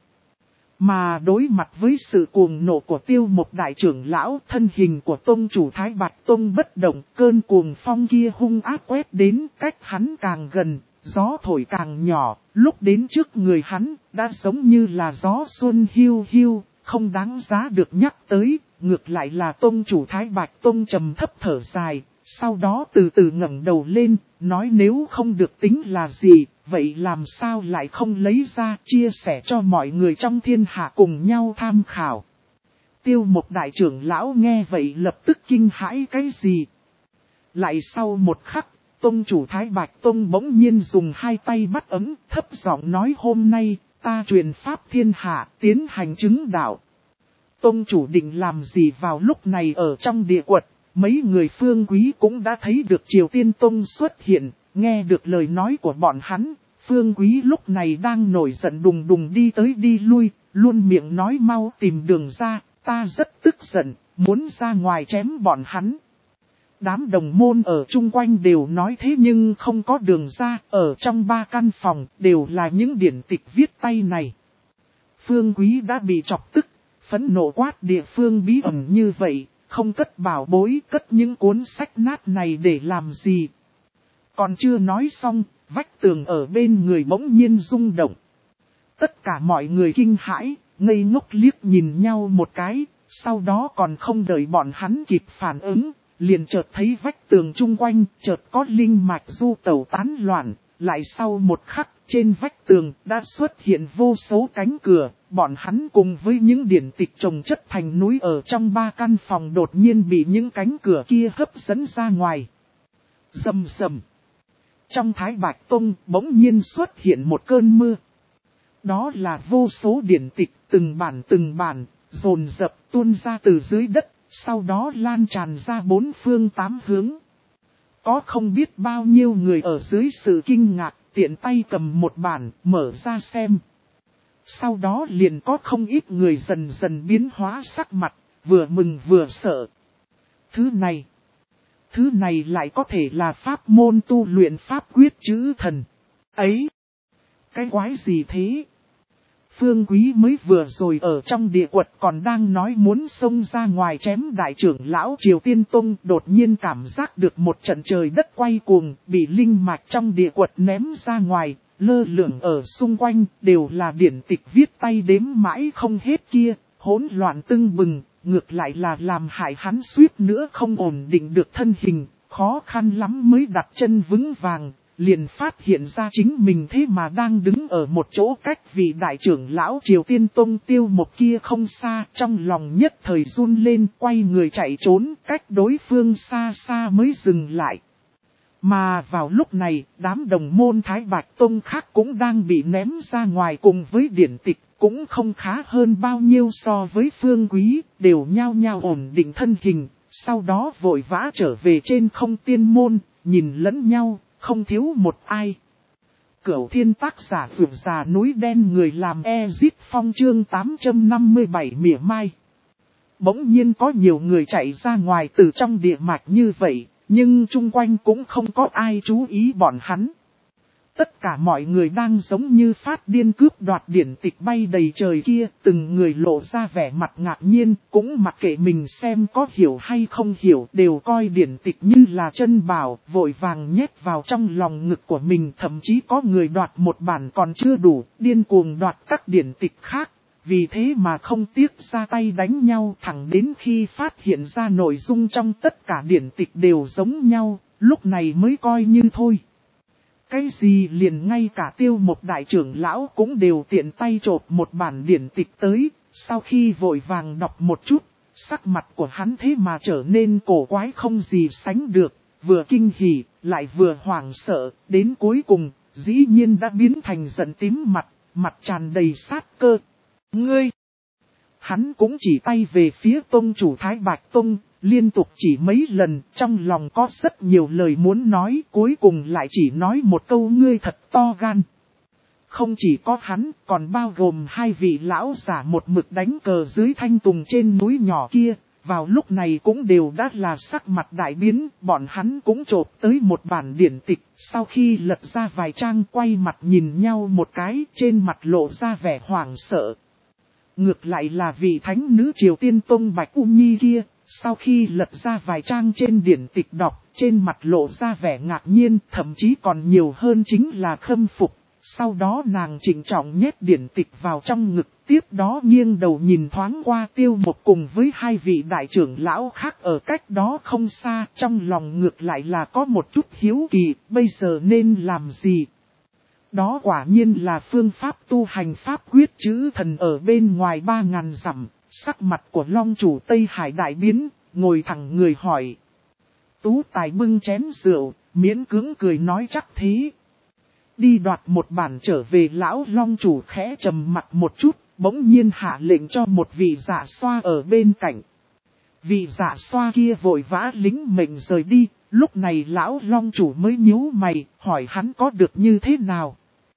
Mà đối mặt với sự cuồng nộ của Tiêu Mộc đại trưởng lão, thân hình của tông chủ Thái Bạch Tông bất động, cơn cuồng phong kia hung ác quét đến, cách hắn càng gần, gió thổi càng nhỏ, lúc đến trước người hắn, đã giống như là gió xuân hiu hiu, không đáng giá được nhắc tới, ngược lại là tông chủ Thái Bạch Tông trầm thấp thở dài, sau đó từ từ ngẩng đầu lên, nói nếu không được tính là gì, vậy làm sao lại không lấy ra chia sẻ cho mọi người trong thiên hạ cùng nhau tham khảo. Tiêu Mộc đại trưởng lão nghe vậy lập tức kinh hãi cái gì. Lại sau một khắc, tông chủ Thái Bạch Tông bỗng nhiên dùng hai tay bắt ấm, thấp giọng nói hôm nay, ta truyền pháp thiên hạ, tiến hành chứng đạo. Tông chủ định làm gì vào lúc này ở trong địa quật, mấy người Phương Quý cũng đã thấy được Triều Tiên Tông xuất hiện, nghe được lời nói của bọn hắn. Phương Quý lúc này đang nổi giận đùng đùng đi tới đi lui, luôn miệng nói mau tìm đường ra, ta rất tức giận, muốn ra ngoài chém bọn hắn. Đám đồng môn ở chung quanh đều nói thế nhưng không có đường ra, ở trong ba căn phòng đều là những điển tịch viết tay này. Phương Quý đã bị chọc tức, phẫn nộ quát địa phương bí ẩn như vậy, không cất bảo bối, cất những cuốn sách nát này để làm gì. Còn chưa nói xong, vách tường ở bên người bỗng nhiên rung động. Tất cả mọi người kinh hãi, ngây ngốc liếc nhìn nhau một cái, sau đó còn không đợi bọn hắn kịp phản ứng, liền chợt thấy vách tường chung quanh, chợt có linh mạch du tẩu tán loạn, lại sau một khắc, trên vách tường đã xuất hiện vô số cánh cửa, bọn hắn cùng với những điển tịch chồng chất thành núi ở trong ba căn phòng đột nhiên bị những cánh cửa kia hấp dẫn ra ngoài. Rầm rầm. Trong Thái Bạch Tông bỗng nhiên xuất hiện một cơn mưa. Đó là vô số điển tịch từng bản từng bản, dồn dập tuôn ra từ dưới đất, sau đó lan tràn ra bốn phương tám hướng. Có không biết bao nhiêu người ở dưới sự kinh ngạc, tiện tay cầm một bản, mở ra xem. Sau đó liền có không ít người dần dần biến hóa sắc mặt, vừa mừng vừa sợ. Thứ này, thứ này lại có thể là pháp môn tu luyện pháp quyết chữ thần. Ấy, cái quái gì thế? Phương Quý mới vừa rồi ở trong địa quật còn đang nói muốn xông ra ngoài chém đại trưởng lão Triều Tiên Tông, đột nhiên cảm giác được một trận trời đất quay cuồng, bị linh mạch trong địa quật ném ra ngoài, lơ lửng ở xung quanh, đều là điển tịch viết tay đếm mãi không hết kia, hỗn loạn tưng bừng, ngược lại là làm hại hắn suýt nữa không ổn định được thân hình, khó khăn lắm mới đặt chân vững vàng. Liền phát hiện ra chính mình thế mà đang đứng ở một chỗ cách vị đại trưởng lão Triều Tiên Tông Tiêu Mộc kia không xa, trong lòng nhất thời run lên, quay người chạy trốn, cách đối phương xa xa mới dừng lại. Mà vào lúc này, đám đồng môn Thái Bạch Tông khác cũng đang bị ném ra ngoài cùng với điển tịch, cũng không khá hơn bao nhiêu so với Phương Quý, đều nhao nhao ổn định thân hình, sau đó vội vã trở về trên không tiên môn, nhìn lẫn nhau. Không thiếu một ai. Cửu thiên tác giả vượt già núi đen người làm Ezit Phong chương tám trăm năm mươi bảy mỉa mai. Bỗng nhiên có nhiều người chạy ra ngoài từ trong địa mạch như vậy, nhưng chung quanh cũng không có ai chú ý bọn hắn. Tất cả mọi người đang giống như phát điên cướp đoạt điển tịch bay đầy trời kia, từng người lộ ra vẻ mặt ngạc nhiên, cũng mặc kệ mình xem có hiểu hay không hiểu, đều coi điển tịch như là chân bảo, vội vàng nhét vào trong lòng ngực của mình, thậm chí có người đoạt một bản còn chưa đủ, điên cuồng đoạt các điển tịch khác, vì thế mà không tiếc ra tay đánh nhau thẳng đến khi phát hiện ra nội dung trong tất cả điển tịch đều giống nhau, lúc này mới coi như thôi. Cái gì liền ngay cả Tiêu Mộc đại trưởng lão cũng đều tiện tay chộp một bản điển tịch tới, sau khi vội vàng đọc một chút, sắc mặt của hắn thế mà trở nên cổ quái không gì sánh được, vừa kinh hỉ, lại vừa hoảng sợ, đến cuối cùng, dĩ nhiên đã biến thành giận tím mặt, mặt tràn đầy sát cơ. Ngươi! Hắn cũng chỉ tay về phía tông chủ Thái Bạch Tông, liên tục chỉ mấy lần, trong lòng có rất nhiều lời muốn nói, cuối cùng lại chỉ nói một câu ngươi thật to gan. Không chỉ có hắn, còn bao gồm hai vị lão giả một mực đánh cờ dưới thanh tùng trên núi nhỏ kia, vào lúc này cũng đều đã là sắc mặt đại biến, bọn hắn cũng chộp tới một bản điển tịch, sau khi lật ra vài trang quay mặt nhìn nhau một cái, trên mặt lộ ra vẻ hoảng sợ. Ngược lại là vị thánh nữ Triều Tiên Tông Bạch U Nhi kia, sau khi lật ra vài trang trên điển tịch đọc, trên mặt lộ ra vẻ ngạc nhiên, thậm chí còn nhiều hơn chính là khâm phục, sau đó nàng trịnh trọng nhét điển tịch vào trong ngực, tiếp đó nghiêng đầu nhìn thoáng qua Tiêu Một cùng với hai vị đại trưởng lão khác ở cách đó không xa, trong lòng ngược lại là có một chút hiếu kỳ, bây giờ nên làm gì? Đó quả nhiên là phương pháp tu hành pháp quyết chữ thần ở bên ngoài ba ngàn dặm, sắc mặt của Long chủ Tây Hải đại biến, ngồi thẳng người hỏi. Tú Tài bưng chén rượu, miễn cưỡng cười nói chắc thế. Đi đoạt một bản trở về, lão Long chủ khẽ trầm mặt một chút, bỗng nhiên hạ lệnh cho một vị giả xoa ở bên cạnh. Vị giả xoa kia vội vã lính mệnh rời đi, lúc này lão Long chủ mới nhíu mày, hỏi hắn có được như thế nào.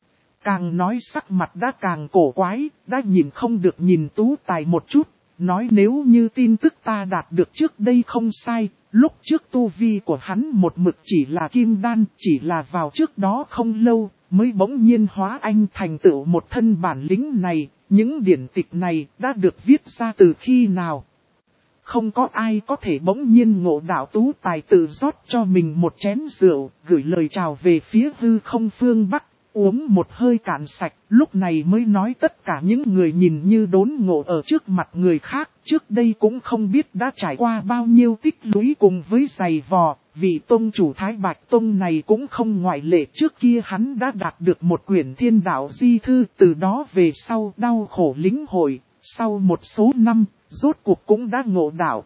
Càng nói sắc mặt đã càng cổ quái, đã nhìn không được nhìn Tú Tài một chút, nói nếu như tin tức ta đạt được trước đây không sai, lúc trước tu vi của hắn một mực chỉ là kim đan, chỉ là vào trước đó không lâu, mới bỗng nhiên hóa anh thành tựu một thân bản lĩnh này, những điển tịch này đã được viết ra từ khi nào. Không có ai có thể bỗng nhiên ngộ đạo. Tú Tài tự rót cho mình một chén rượu, gửi lời chào về phía hư không phương Bắc. Uống một hơi cạn sạch, lúc này mới nói tất cả những người nhìn như đốn ngộ ở trước mặt người khác, trước đây cũng không biết đã trải qua bao nhiêu tích lũy cùng với giày vò, vị tông chủ Thái Bạch Tông này cũng không ngoại lệ. Trước kia hắn đã đạt được một quyển thiên đạo di thư, từ đó về sau đau khổ lĩnh hội, sau một số năm, rốt cuộc cũng đã ngộ đạo.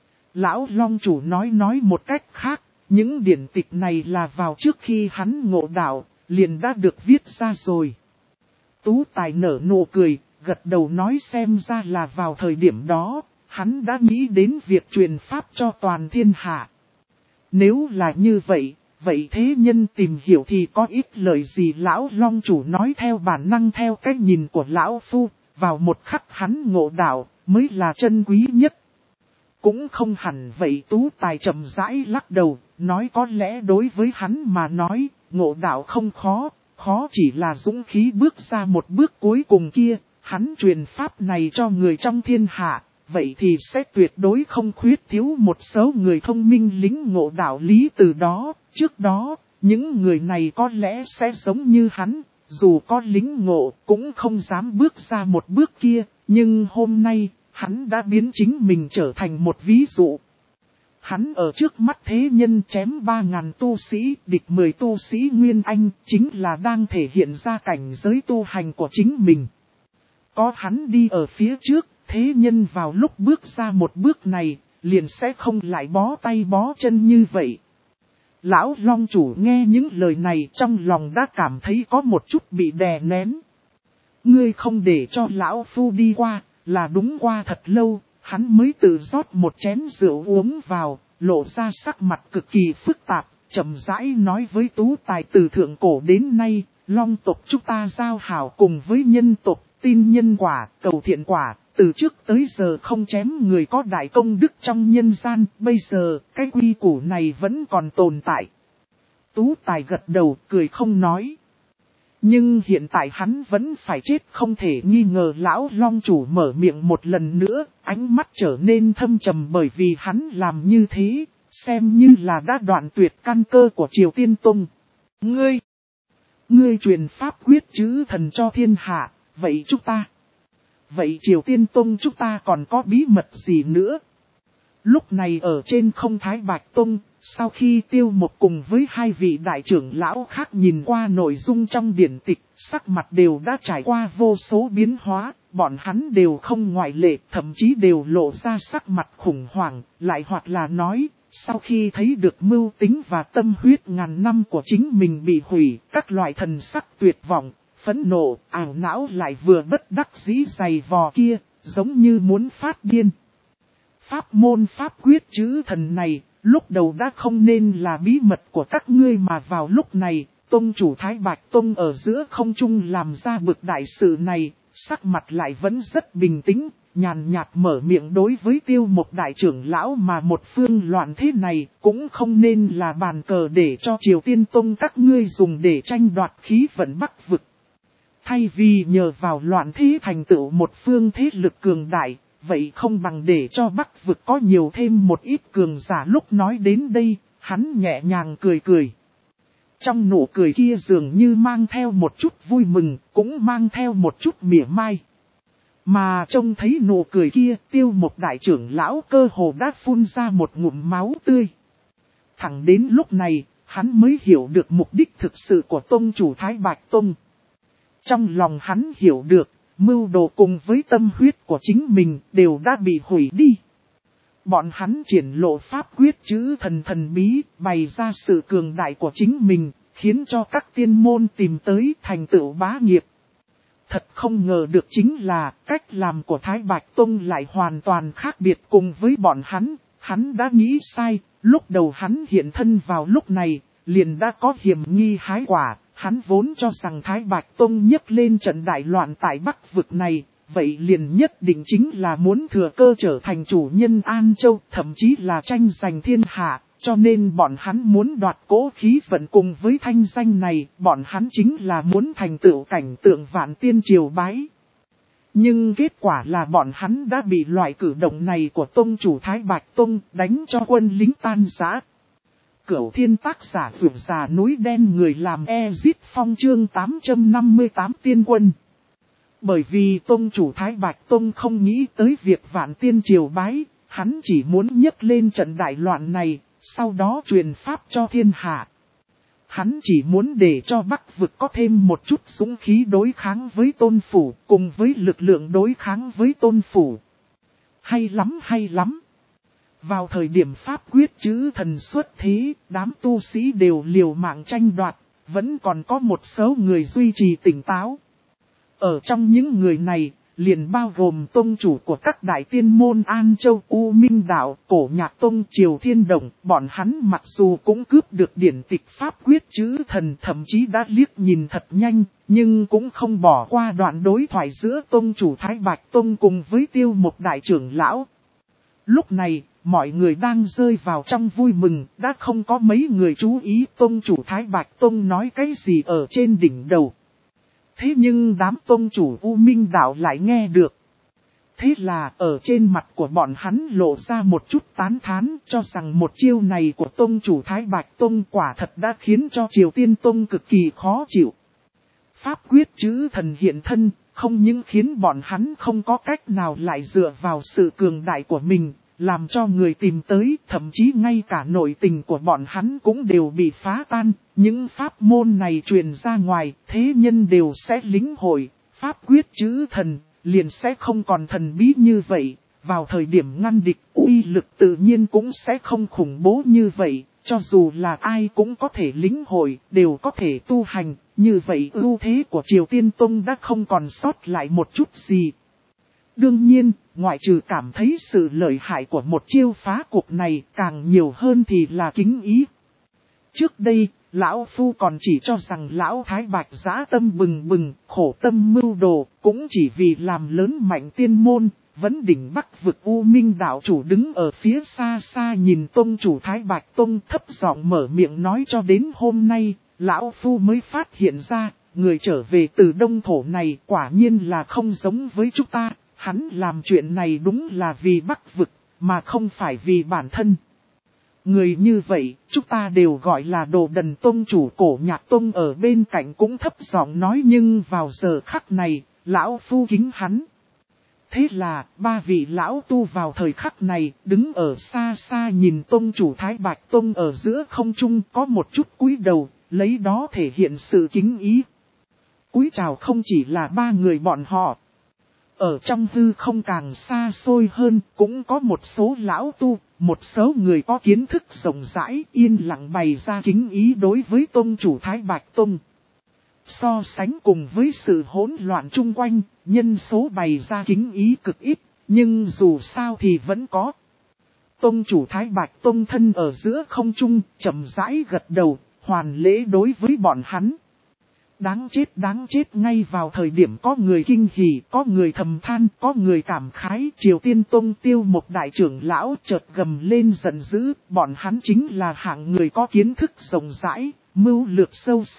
Lão Long chủ nói nói một cách khác, những điển tịch này là vào trước khi hắn ngộ đạo, liền đã được viết ra rồi. Tú Tài nở nụ cười, gật đầu nói xem ra là vào thời điểm đó, hắn đã nghĩ đến việc truyền pháp cho toàn thiên hạ. Nếu là như vậy, vậy thế nhân tìm hiểu thì có ít lời gì? Lão Long chủ nói theo bản năng, theo cách nhìn của Lão Phu, vào một khắc hắn ngộ đạo, mới là chân quý nhất. Cũng không hẳn vậy. Tú Tài chậm rãi lắc đầu, nói có lẽ đối với hắn mà nói, ngộ đạo không khó, khó chỉ là dũng khí bước ra một bước cuối cùng kia. Hắn truyền pháp này cho người trong thiên hạ, vậy thì sẽ tuyệt đối không khuyết thiếu một số người thông minh lính ngộ đạo lý. Từ đó, trước đó, những người này có lẽ sẽ giống như hắn, dù có lính ngộ cũng không dám bước ra một bước kia, nhưng hôm nay, hắn đã biến chính mình trở thành một ví dụ. Hắn ở trước mắt thế nhân chém ba ngàn tu sĩ, địch mười tu sĩ Nguyên Anh, chính là đang thể hiện ra cảnh giới tu hành của chính mình. Có hắn đi ở phía trước, thế nhân vào lúc bước ra một bước này, liền sẽ không lại bó tay bó chân như vậy. Lão Long chủ nghe những lời này trong lòng đã cảm thấy có một chút bị đè nén. Ngươi không để cho Lão Phu đi qua, là đúng qua thật lâu, hắn mới tự rót một chén rượu uống vào, lộ ra sắc mặt cực kỳ phức tạp, chậm rãi nói với Tú Tài từ thượng cổ đến nay, Long tộc chúng ta giao hảo cùng với nhân tộc, tin nhân quả, cầu thiện quả, từ trước tới giờ không chém người có đại công đức trong nhân gian, bây giờ cái quy củ này vẫn còn tồn tại. Tú Tài gật đầu cười không nói. Nhưng hiện tại hắn vẫn phải chết không thể nghi ngờ. Lão Long chủ mở miệng một lần nữa, ánh mắt trở nên thâm trầm bởi vì hắn làm như thế, xem như là đã đoạn tuyệt căn cơ của Triều Tiên Tông. Ngươi, ngươi truyền pháp quyết chữ thần cho thiên hạ, vậy chúng ta, vậy Triều Tiên Tông chúng ta còn có bí mật gì nữa? Lúc này ở trên không Thái Bạch Tông, sau khi Tiêu Một cùng với hai vị đại trưởng lão khác nhìn qua nội dung trong điển tịch, sắc mặt đều đã trải qua vô số biến hóa, bọn hắn đều không ngoại lệ, thậm chí đều lộ ra sắc mặt khủng hoảng, lại hoặc là nói, sau khi thấy được mưu tính và tâm huyết ngàn năm của chính mình bị hủy, các loại thần sắc tuyệt vọng, phẫn nộ, ảo não lại vừa bất đắc dĩ dày vò kia, giống như muốn phát điên. Pháp môn pháp quyết chữ thần này, lúc đầu đã không nên là bí mật của các ngươi mà vào lúc này, Tông chủ Thái Bạch Tông ở giữa không trung làm ra bực đại sự này, sắc mặt lại vẫn rất bình tĩnh, nhàn nhạt mở miệng đối với Tiêu Một đại trưởng lão mà một phương loạn thế này, cũng không nên là bàn cờ để cho Triều Tiên Tông các ngươi dùng để tranh đoạt khí vận Bắc vực. Thay vì nhờ vào loạn thế thành tựu một phương thế lực cường đại, vậy không bằng để cho Bắc vực có nhiều thêm một ít cường giả. Lúc nói đến đây, hắn nhẹ nhàng cười cười. Trong nụ cười kia dường như mang theo một chút vui mừng, cũng mang theo một chút mỉa mai. Mà trông thấy nụ cười kia, Tiêu Mộc đại trưởng lão cơ hồ đã phun ra một ngụm máu tươi. Thẳng đến lúc này, hắn mới hiểu được mục đích thực sự của tông chủ Thái Bạch Tông. Trong lòng hắn hiểu được, mưu đồ cùng với tâm huyết của chính mình đều đã bị hủy đi. Bọn hắn triển lộ pháp quyết chữ thần thần bí, bày ra sự cường đại của chính mình, khiến cho các tiên môn tìm tới thành tựu bá nghiệp. Thật không ngờ được chính là cách làm của Thái Bạch Tông lại hoàn toàn khác biệt cùng với bọn hắn. Hắn đã nghĩ sai, lúc đầu hắn hiện thân vào lúc này, liền đã có hiểm nghi hái quả. Hắn vốn cho rằng Thái Bạch Tông nhấc lên trận đại loạn tại Bắc vực này, vậy liền nhất định chính là muốn thừa cơ trở thành chủ nhân An Châu, thậm chí là tranh giành thiên hạ, cho nên bọn hắn muốn đoạt cố khí vận cùng với thanh danh này, bọn hắn chính là muốn thành tựu cảnh tượng vạn tiên triều bái. Nhưng kết quả là bọn hắn đã bị loại cử động này của tông chủ Thái Bạch Tông đánh cho quân lính tan rã. Cửu Thiên tác giả vượt già núi đen người làm Ezit Phong chương tám trăm năm mươi tám tiên quân. Bởi vì tông chủ Thái Bạch Tông không nghĩ tới việc vạn tiên triều bái, hắn chỉ muốn nhấc lên trận đại loạn này, sau đó truyền pháp cho thiên hạ. Hắn chỉ muốn để cho Bắc vực có thêm một chút dũng khí đối kháng với tôn phủ, cùng với lực lượng đối kháng với tôn phủ. Hay lắm hay lắm. Vào thời điểm pháp quyết chữ thần xuất thế, đám tu sĩ đều liều mạng tranh đoạt, vẫn còn có một số người duy trì tỉnh táo. Ở trong những người này, liền bao gồm tông chủ của các đại tiên môn An Châu, U Minh Đạo, Cổ Nhạc Tông, Triều Thiên Động, bọn hắn mặc dù cũng cướp được điển tịch pháp quyết chữ thần, thậm chí đã liếc nhìn thật nhanh, nhưng cũng không bỏ qua đoạn đối thoại giữa tông chủ Thái Bạch Tông cùng với Tiêu Mộc đại trưởng lão. Lúc này, mọi người đang rơi vào trong vui mừng, đã không có mấy người chú ý tông chủ Thái Bạch Tông nói cái gì ở trên đỉnh đầu. Thế nhưng đám tông chủ U Minh Đạo lại nghe được. Thế là ở trên mặt của bọn hắn lộ ra một chút tán thán, cho rằng một chiêu này của tông chủ Thái Bạch Tông quả thật đã khiến cho Triều Tiên Tông cực kỳ khó chịu. Pháp quyết chữ thần hiện thân, không những khiến bọn hắn không có cách nào lại dựa vào sự cường đại của mình, làm cho người tìm tới, thậm chí ngay cả nội tình của bọn hắn cũng đều bị phá tan. Những pháp môn này truyền ra ngoài, thế nhân đều sẽ lĩnh hội, pháp quyết chữ thần, liền sẽ không còn thần bí như vậy. Vào thời điểm ngăn địch, uy lực tự nhiên cũng sẽ không khủng bố như vậy, cho dù là ai cũng có thể lĩnh hội, đều có thể tu hành. Như vậy ưu thế của Triều Tiên Tông đã không còn sót lại một chút gì. Đương nhiên, ngoại trừ cảm thấy sự lợi hại của một chiêu phá cuộc này, càng nhiều hơn thì là kính ý. Trước đây, Lão Phu còn chỉ cho rằng Lão Thái Bạch dã tâm bừng bừng, khổ tâm mưu đồ, cũng chỉ vì làm lớn mạnh tiên môn, vẫn đỉnh Bắc vực U Minh Đạo chủ đứng ở phía xa xa nhìn tông chủ Thái Bạch Tông thấp giọng mở miệng nói cho đến hôm nay, Lão Phu mới phát hiện ra, người trở về từ Đông Thổ này quả nhiên là không giống với chúng ta. Hắn làm chuyện này đúng là vì Bắc vực, mà không phải vì bản thân. Người như vậy, chúng ta đều gọi là đồ đần. Tông chủ Cổ Nhạc Tông ở bên cạnh cũng thấp giọng nói, nhưng vào giờ khắc này, lão phu kính hắn. Thế là, ba vị lão tu vào thời khắc này, đứng ở xa xa nhìn tông chủ Thái Bạch Tông ở giữa không trung có một chút cúi đầu, lấy đó thể hiện sự kính ý. Cúi chào không chỉ là ba người bọn họ. Ở trong hư không càng xa xôi hơn, cũng có một số lão tu, một số người có kiến thức rộng rãi, yên lặng bày ra kính ý đối với tông chủ Thái Bạch Tông. So sánh cùng với sự hỗn loạn chung quanh, nhân số bày ra kính ý cực ít, nhưng dù sao thì vẫn có. Tông chủ Thái Bạch Tông thân ở giữa không trung, chậm rãi gật đầu, hoàn lễ đối với bọn hắn. Đáng chết đáng chết, ngay vào thời điểm có người kinh hỉ, có người thầm than, có người cảm khái, Triều Tiên Tông Tiêu Mộc đại trưởng lão chợt gầm lên giận dữ, bọn hắn chính là hạng người có kiến thức rộng rãi, mưu lược sâu xa,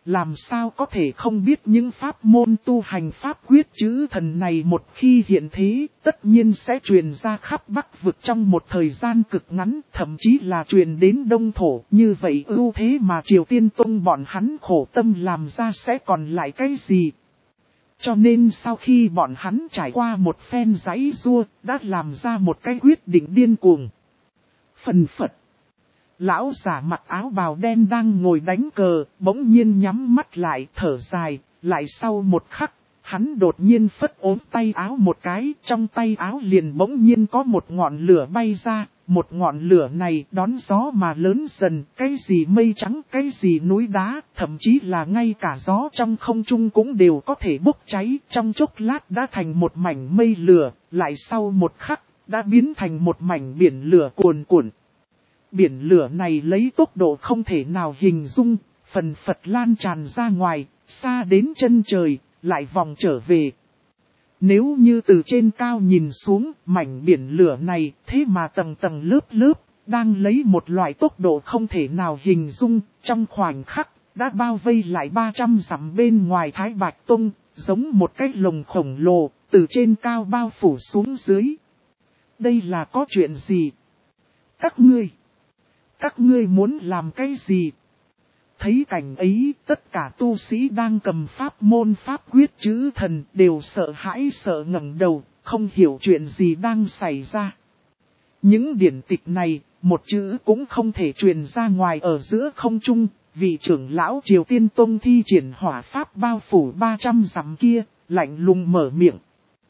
làm sao có thể không biết những pháp môn tu hành pháp quyết chữ thần này một khi hiện thế, tất nhiên sẽ truyền ra khắp Bắc vực trong một thời gian cực ngắn, thậm chí là truyền đến Đông Thổ. Như vậy ưu thế mà Triều Tiên Tông bọn hắn khổ tâm làm ra sẽ còn lại cái gì? Cho nên sau khi bọn hắn trải qua một phen giãy giụa, đã làm ra một cái quyết định điên cuồng. Phần phật. Lão giả mặc áo bào đen đang ngồi đánh cờ, bỗng nhiên nhắm mắt lại thở dài, lại sau một khắc, hắn đột nhiên phất ốm tay áo một cái, trong tay áo liền bỗng nhiên có một ngọn lửa bay ra, một ngọn lửa này đón gió mà lớn dần, cái gì mây trắng, cái gì núi đá, thậm chí là ngay cả gió trong không trung cũng đều có thể bốc cháy, trong chốc lát đã thành một mảnh mây lửa, lại sau một khắc, đã biến thành một mảnh biển lửa cuồn cuộn. Biển lửa này lấy tốc độ không thể nào hình dung, phần phật lan tràn ra ngoài, xa đến chân trời, lại vòng trở về. Nếu như từ trên cao nhìn xuống, mảnh biển lửa này, thế mà tầng tầng lớp lớp, đang lấy một loại tốc độ không thể nào hình dung, trong khoảnh khắc, đã bao vây lại ba trăm dặm bên ngoài Thái Bạch Tông, giống một cái lồng khổng lồ, từ trên cao bao phủ xuống dưới. Đây là có chuyện gì? Các ngươi! Các ngươi muốn làm cái gì? Thấy cảnh ấy, tất cả tu sĩ đang cầm pháp môn pháp quyết chữ thần đều sợ hãi sợ ngẩng đầu, không hiểu chuyện gì đang xảy ra. Những điển tịch này, một chữ cũng không thể truyền ra ngoài ở giữa không trung, vị trưởng lão Triều Tiên Tông thi triển hỏa pháp bao phủ ba trăm dặm kia, lạnh lùng mở miệng.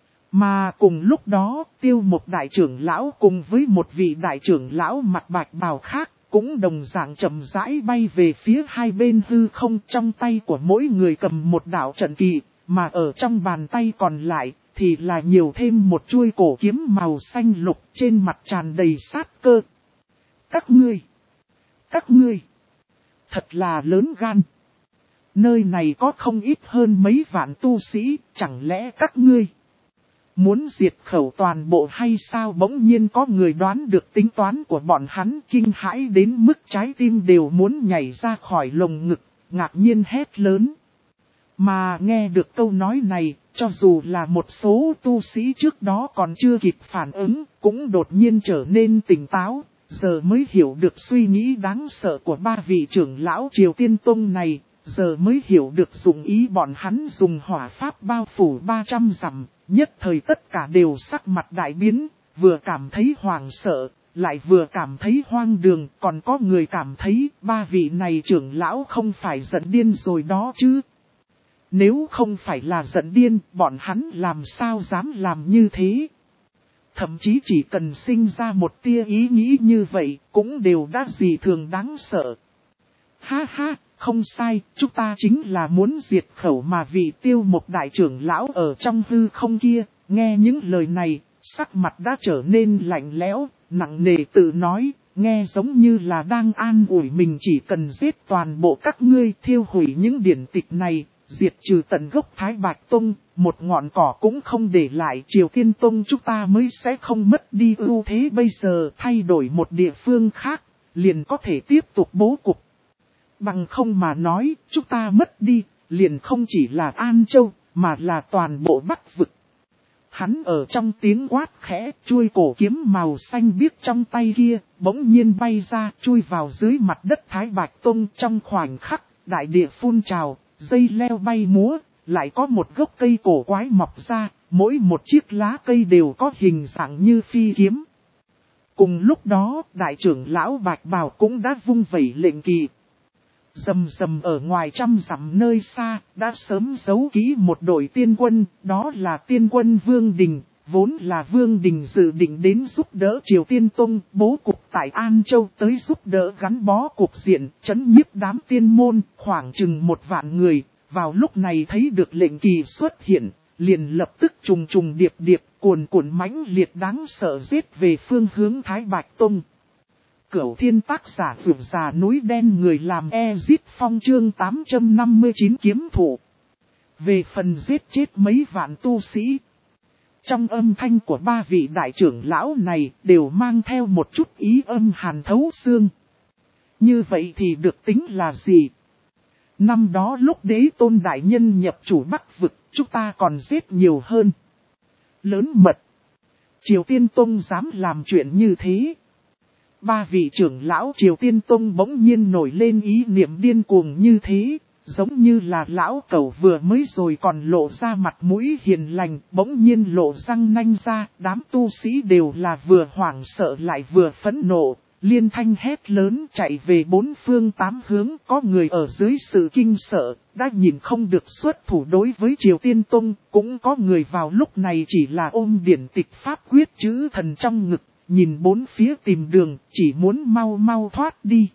Mà cùng lúc đó, Tiêu một đại trưởng lão cùng với một vị đại trưởng lão mặc bạch bào khác, cũng đồng dạng chậm rãi bay về phía hai bên hư không, trong tay của mỗi người cầm một đạo trận kỳ, mà ở trong bàn tay còn lại thì là nhiều thêm một chuôi cổ kiếm màu xanh lục, trên mặt tràn đầy sát cơ. Các ngươi! Các ngươi! Thật là lớn gan! Nơi này có không ít hơn mấy vạn tu sĩ, chẳng lẽ các ngươi muốn diệt khẩu toàn bộ hay sao? Bỗng nhiên có người đoán được tính toán của bọn hắn, kinh hãi đến mức trái tim đều muốn nhảy ra khỏi lồng ngực, ngạc nhiên hét lớn. Mà nghe được câu nói này, cho dù là một số tu sĩ trước đó còn chưa kịp phản ứng, cũng đột nhiên trở nên tỉnh táo, giờ mới hiểu được suy nghĩ đáng sợ của ba vị trưởng lão Triều Tiên Tông này, giờ mới hiểu được dụng ý bọn hắn dùng hỏa pháp bao phủ ba trăm dặm. Nhất thời tất cả đều sắc mặt đại biến, vừa cảm thấy hoảng sợ, lại vừa cảm thấy hoang đường, còn có người cảm thấy ba vị này trưởng lão không phải giận điên rồi đó chứ. Nếu không phải là giận điên, bọn hắn làm sao dám làm như thế. Thậm chí chỉ cần sinh ra một tia ý nghĩ như vậy, cũng đều đã gì thường đáng sợ. Ha ha! Không sai, chúng ta chính là muốn diệt khẩu mà vị Tiêu một đại trưởng lão ở trong hư không kia, nghe những lời này, sắc mặt đã trở nên lạnh lẽo, nặng nề tự nói, nghe giống như là đang an ủi mình chỉ cần giết toàn bộ các ngươi, thiêu hủy những điển tịch này, diệt trừ tận gốc Thái Bạch Tông, một ngọn cỏ cũng không để lại, Triều Tiên Tông chúng ta mới sẽ không mất đi ưu thế bây giờ, thay đổi một địa phương khác, liền có thể tiếp tục bố cục. Bằng không mà nói, chúng ta mất đi, liền không chỉ là An Châu, mà là toàn bộ Bắc vực. Hắn ở trong tiếng quát khẽ, chuôi cổ kiếm màu xanh biếc trong tay kia, bỗng nhiên bay ra, chui vào dưới mặt đất Thái Bạch Tông. Trong khoảnh khắc, đại địa phun trào, dây leo bay múa, lại có một gốc cây cổ quái mọc ra, mỗi một chiếc lá cây đều có hình dạng như phi kiếm. Cùng lúc đó, đại trưởng lão Bạch Bào cũng đã vung vẩy lệnh kỳ. Rầm rầm ở ngoài trăm dặm nơi xa, đã sớm giấu kỹ một đội tiên quân, đó là tiên quân Vương Đình, vốn là Vương Đình dự định đến giúp đỡ Triều Tiên Tông, bố cục tại An Châu tới giúp đỡ gắn bó cục diện, chấn nhiếp đám tiên môn, khoảng chừng một vạn người, vào lúc này thấy được lệnh kỳ xuất hiện, liền lập tức trùng trùng điệp điệp, cuồn cuộn mãnh liệt đáng sợ giết về phương hướng Thái Bạch Tông. Cửu thiên tác giả vượt già núi đen người làm Ezit Phong chương tám trăm năm mươi chín kiếm thủ. Về phần giết chết mấy vạn tu sĩ. Trong âm thanh của ba vị đại trưởng lão này đều mang theo một chút ý âm hàn thấu xương. Như vậy thì được tính là gì? Năm đó lúc Đế Tôn đại nhân nhập chủ Bắc vực, chúng ta còn giết nhiều hơn. Lớn mật. Triều Tiên Tông dám làm chuyện như thế. Ba vị trưởng lão Triều Tiên Tông bỗng nhiên nổi lên ý niệm điên cuồng như thế, giống như là lão cẩu vừa mới rồi còn lộ ra mặt mũi hiền lành, bỗng nhiên lộ răng nanh ra, đám tu sĩ đều là vừa hoảng sợ lại vừa phẫn nộ, liên thanh hét lớn chạy về bốn phương tám hướng, có người ở dưới sự kinh sợ, đã nhìn không được xuất thủ đối với Triều Tiên Tông, cũng có người vào lúc này chỉ là ôm điển tịch pháp quyết chữ thần trong ngực. Nhìn bốn phía tìm đường, chỉ muốn mau mau thoát đi.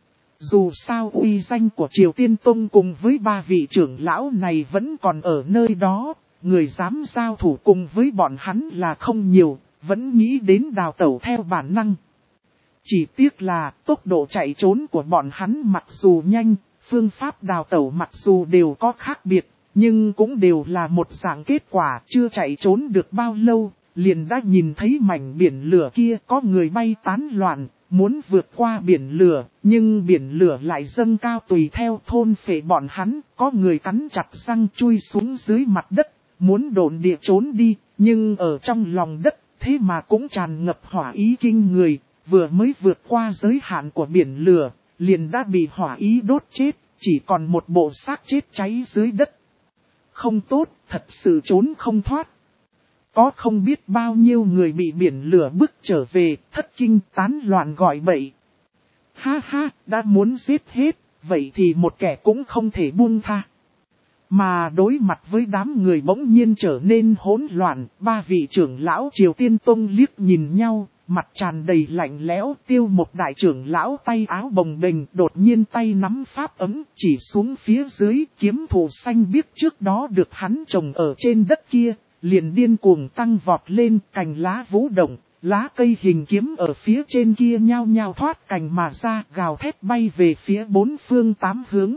Dù sao uy danh của Triều Tiên Tông cùng với ba vị trưởng lão này vẫn còn ở nơi đó, người dám giao thủ cùng với bọn hắn là không nhiều, vẫn nghĩ đến đào tẩu theo bản năng. Chỉ tiếc là tốc độ chạy trốn của bọn hắn mặc dù nhanh, phương pháp đào tẩu mặc dù đều có khác biệt, nhưng cũng đều là một dạng kết quả, chưa chạy trốn được bao lâu. Liền đã nhìn thấy mảnh biển lửa kia có người bay tán loạn, muốn vượt qua biển lửa, nhưng biển lửa lại dâng cao tùy theo thôn phệ bọn hắn, có người cắn chặt răng chui xuống dưới mặt đất, muốn độn địa trốn đi, nhưng ở trong lòng đất, thế mà cũng tràn ngập hỏa ý kinh người, vừa mới vượt qua giới hạn của biển lửa, liền đã bị hỏa ý đốt chết, chỉ còn một bộ xác chết cháy dưới đất. Không tốt, thật sự trốn không thoát. Có không biết bao nhiêu người bị biển lửa bức trở về, thất kinh tán loạn gọi bậy. Ha ha, đã muốn giết hết, vậy thì một kẻ cũng không thể buông tha. Mà đối mặt với đám người bỗng nhiên trở nên hỗn loạn, ba vị trưởng lão Triều Tiên Tông liếc nhìn nhau, mặt tràn đầy lạnh lẽo. Tiêu một đại trưởng lão tay áo bồng bềnh, đột nhiên tay nắm pháp ấm, chỉ xuống phía dưới, kiếm thủ xanh biếc trước đó được hắn trồng ở trên đất kia. Liền điên cuồng tăng vọt lên, cành lá vũ động, lá cây hình kiếm ở phía trên kia nhao nhao thoát cành mà ra, gào thét bay về phía bốn phương tám hướng.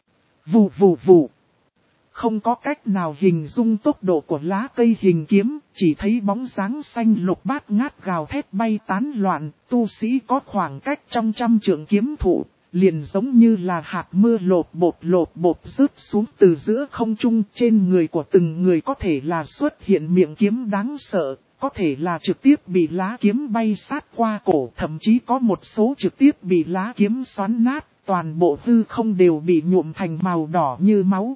Vù vù vù. Không có cách nào hình dung tốc độ của lá cây hình kiếm, chỉ thấy bóng dáng xanh lục bát ngát gào thét bay tán loạn, tu sĩ có khoảng cách trong trăm trượng kiếm thủ. Liền giống như là hạt mưa lột bột lột bột rớt xuống từ giữa không trung, trên người của từng người có thể là xuất hiện miệng kiếm đáng sợ, có thể là trực tiếp bị lá kiếm bay sát qua cổ, thậm chí có một số trực tiếp bị lá kiếm xoắn nát, toàn bộ hư không đều bị nhuộm thành màu đỏ như máu.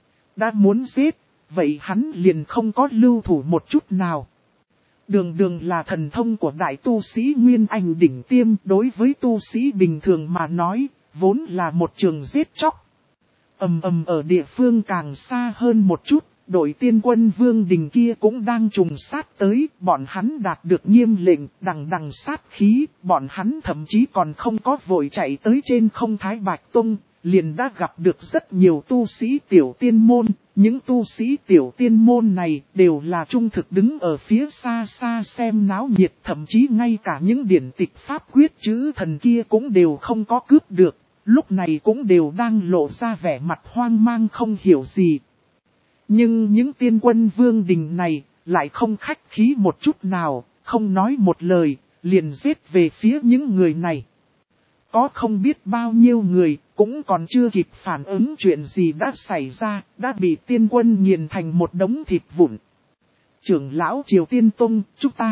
Đã muốn giết, vậy hắn liền không có lưu thủ một chút nào. Đường đường là thần thông của đại tu sĩ Nguyên Anh đỉnh tiêm, đối với tu sĩ bình thường mà nói, vốn là một trường giết chóc. Ầm ầm ở địa phương càng xa hơn một chút, đội tiên quân Vương Đình kia cũng đang trùng sát tới, bọn hắn đạt được nghiêm lệnh, đằng đằng sát khí, bọn hắn thậm chí còn không có vội chạy tới trên không Thái Bạch Tông, liền đã gặp được rất nhiều tu sĩ tiểu tiên môn. Những tu sĩ tiểu tiên môn này đều là trung thực đứng ở phía xa xa xem náo nhiệt, thậm chí ngay cả những điển tịch pháp quyết chữ thần kia cũng đều không có cướp được, lúc này cũng đều đang lộ ra vẻ mặt hoang mang không hiểu gì. Nhưng những tiên quân Vương Đình này lại không khách khí một chút nào, không nói một lời, liền giết về phía những người này. Có không biết bao nhiêu người, cũng còn chưa kịp phản ứng chuyện gì đã xảy ra, đã bị tiên quân nghiền thành một đống thịt vụn. Trưởng lão Triều Tiên Tông, chúng ta.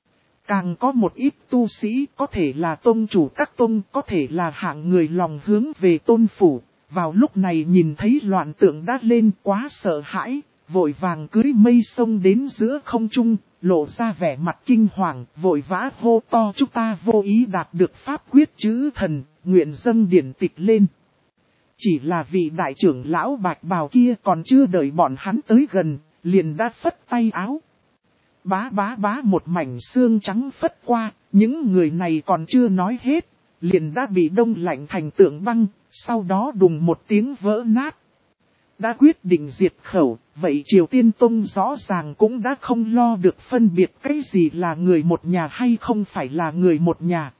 Càng có một ít tu sĩ, có thể là tông chủ các tông, có thể là hạng người lòng hướng về tôn phủ. Vào lúc này nhìn thấy loạn tượng đã lên quá sợ hãi, vội vàng cưới mây sông đến giữa không trung, lộ ra vẻ mặt kinh hoàng, vội vã hô to chúng ta vô ý đạt được pháp quyết chữ thần, nguyện dâng điển tịch lên. Chỉ là vị đại trưởng lão bạch bào kia còn chưa đợi bọn hắn tới gần, liền đã phất tay áo. Bá bá bá một mảnh xương trắng phất qua, những người này còn chưa nói hết, liền đã bị đông lạnh thành tượng băng, sau đó đùng một tiếng vỡ nát. Đã quyết định diệt khẩu, vậy Triều Tiên Tông rõ ràng cũng đã không lo được phân biệt cái gì là người một nhà hay không phải là người một nhà.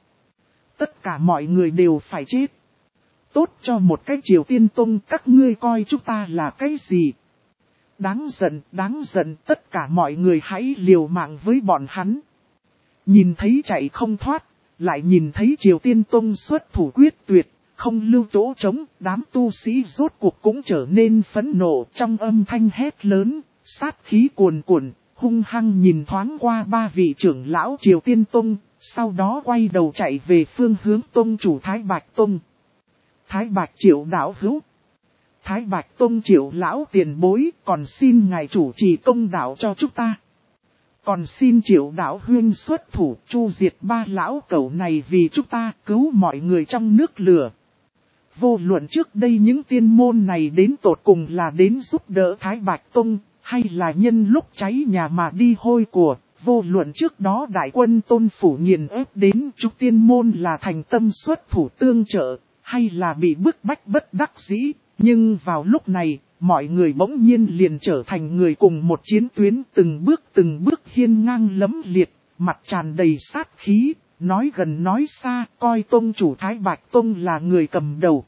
Tất cả mọi người đều phải chết. Tốt cho một cái Triều Tiên Tông, các ngươi coi chúng ta là cái gì? Đáng giận, đáng giận, tất cả mọi người hãy liều mạng với bọn hắn. Nhìn thấy chạy không thoát, lại nhìn thấy Triều Tiên Tông xuất thủ quyết tuyệt, không lưu chỗ trống, đám tu sĩ rốt cuộc cũng trở nên phẫn nộ trong âm thanh hét lớn, sát khí cuồn cuộn, hung hăng nhìn thoáng qua ba vị trưởng lão Triều Tiên Tông, sau đó quay đầu chạy về phương hướng tông chủ Thái Bạch Tông. Thái Bạch Triệu đạo hữu. Thái Bạch Tông Triệu lão tiền bối, còn xin ngài chủ trì công đạo cho chúng ta. Còn xin Triệu đạo huynh xuất thủ chu diệt ba lão cẩu này vì chúng ta cứu mọi người trong nước lửa. Vô luận trước đây những tiên môn này đến tột cùng là đến giúp đỡ Thái Bạch Tông, hay là nhân lúc cháy nhà mà đi hôi của, vô luận trước đó đại quân Tôn Phủ nghiền ép đến chúng tiên môn là thành tâm xuất thủ tương trợ, hay là bị bức bách bất đắc dĩ, nhưng vào lúc này, mọi người bỗng nhiên liền trở thành người cùng một chiến tuyến, từng bước từng bước hiên ngang lấm liệt, mặt tràn đầy sát khí, nói gần nói xa, coi tông chủ Thái Bạch Tông là người cầm đầu.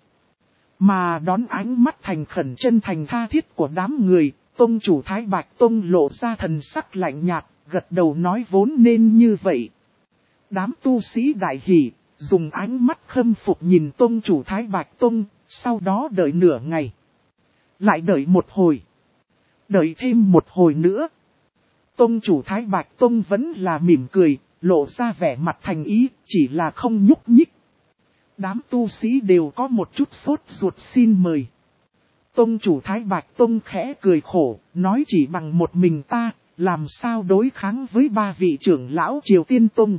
Mà đón ánh mắt thành khẩn chân thành tha thiết của đám người, tông chủ Thái Bạch Tông lộ ra thần sắc lạnh nhạt, gật đầu nói vốn nên như vậy. Đám tu sĩ đại hỉ, dùng ánh mắt khâm phục nhìn tông chủ Thái Bạch Tông, sau đó đợi nửa ngày. Lại đợi một hồi. Đợi thêm một hồi nữa. Tông chủ Thái Bạch Tông vẫn là mỉm cười, lộ ra vẻ mặt thành ý, chỉ là không nhúc nhích. Đám tu sĩ đều có một chút sốt ruột xin mời. Tông chủ Thái Bạch Tông khẽ cười khổ, nói chỉ bằng một mình ta, làm sao đối kháng với ba vị trưởng lão Triều Tiên Tông.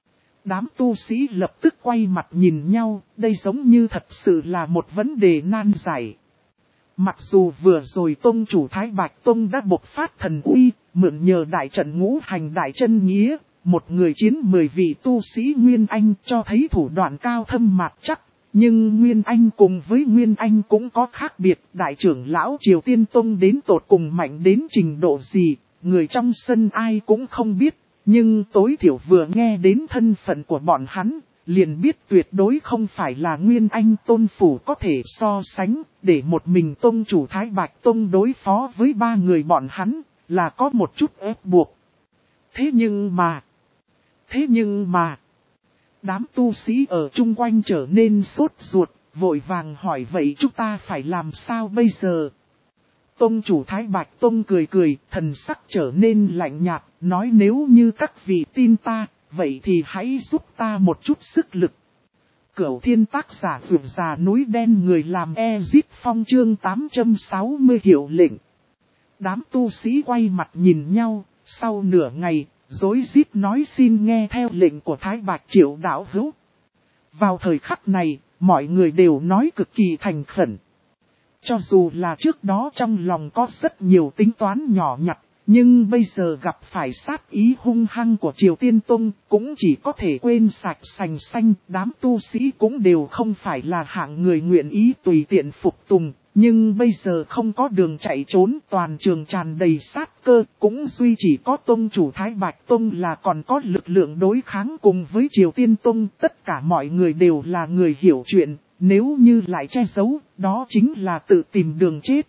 Đám tu sĩ lập tức quay mặt nhìn nhau, đây giống như thật sự là một vấn đề nan giải. Mặc dù vừa rồi tông chủ Thái Bạch Tông đã bộc phát thần uy, mượn nhờ đại trận ngũ hành đại chân nghĩa, một người chiến mười vị tu sĩ Nguyên Anh cho thấy thủ đoạn cao thâm mạc chắc. Nhưng Nguyên Anh cùng với Nguyên Anh cũng có khác biệt, đại trưởng lão Triều Tiên Tông đến tột cùng mạnh đến trình độ gì, người trong sân ai cũng không biết. Nhưng tối thiểu vừa nghe đến thân phận của bọn hắn, liền biết tuyệt đối không phải là Nguyên Anh Tôn Phủ có thể so sánh, để một mình Tông chủ Thái Bạch Tông đối phó với ba người bọn hắn, là có một chút ép buộc. Thế nhưng mà, thế nhưng mà, đám tu sĩ ở chung quanh trở nên sốt ruột, vội vàng hỏi vậy chúng ta phải làm sao bây giờ? Tông chủ Thái Bạch Tông cười cười, thần sắc trở nên lạnh nhạt, nói nếu như các vị tin ta, vậy thì hãy giúp ta một chút sức lực. Cửu Thiên tác giả vượt già núi đen người làm Ezit Phong chương tám trăm sáu mươi hiệu lệnh. Đám tu sĩ quay mặt nhìn nhau, sau nửa ngày, rối rít nói xin nghe theo lệnh của Thái Bạch Triệu đạo hữu. Vào thời khắc này, mọi người đều nói cực kỳ thành khẩn. Cho dù là trước đó trong lòng có rất nhiều tính toán nhỏ nhặt, nhưng bây giờ gặp phải sát ý hung hăng của Triều Tiên Tông, cũng chỉ có thể quên sạch sành xanh. Đám tu sĩ cũng đều không phải là hạng người nguyện ý tùy tiện phục tùng, nhưng bây giờ không có đường chạy trốn, toàn trường tràn đầy sát cơ, cũng duy chỉ có Tông chủ Thái Bạch Tông là còn có lực lượng đối kháng cùng với Triều Tiên Tông. Tất cả mọi người đều là người hiểu chuyện, nếu như lại che giấu, đó chính là tự tìm đường chết.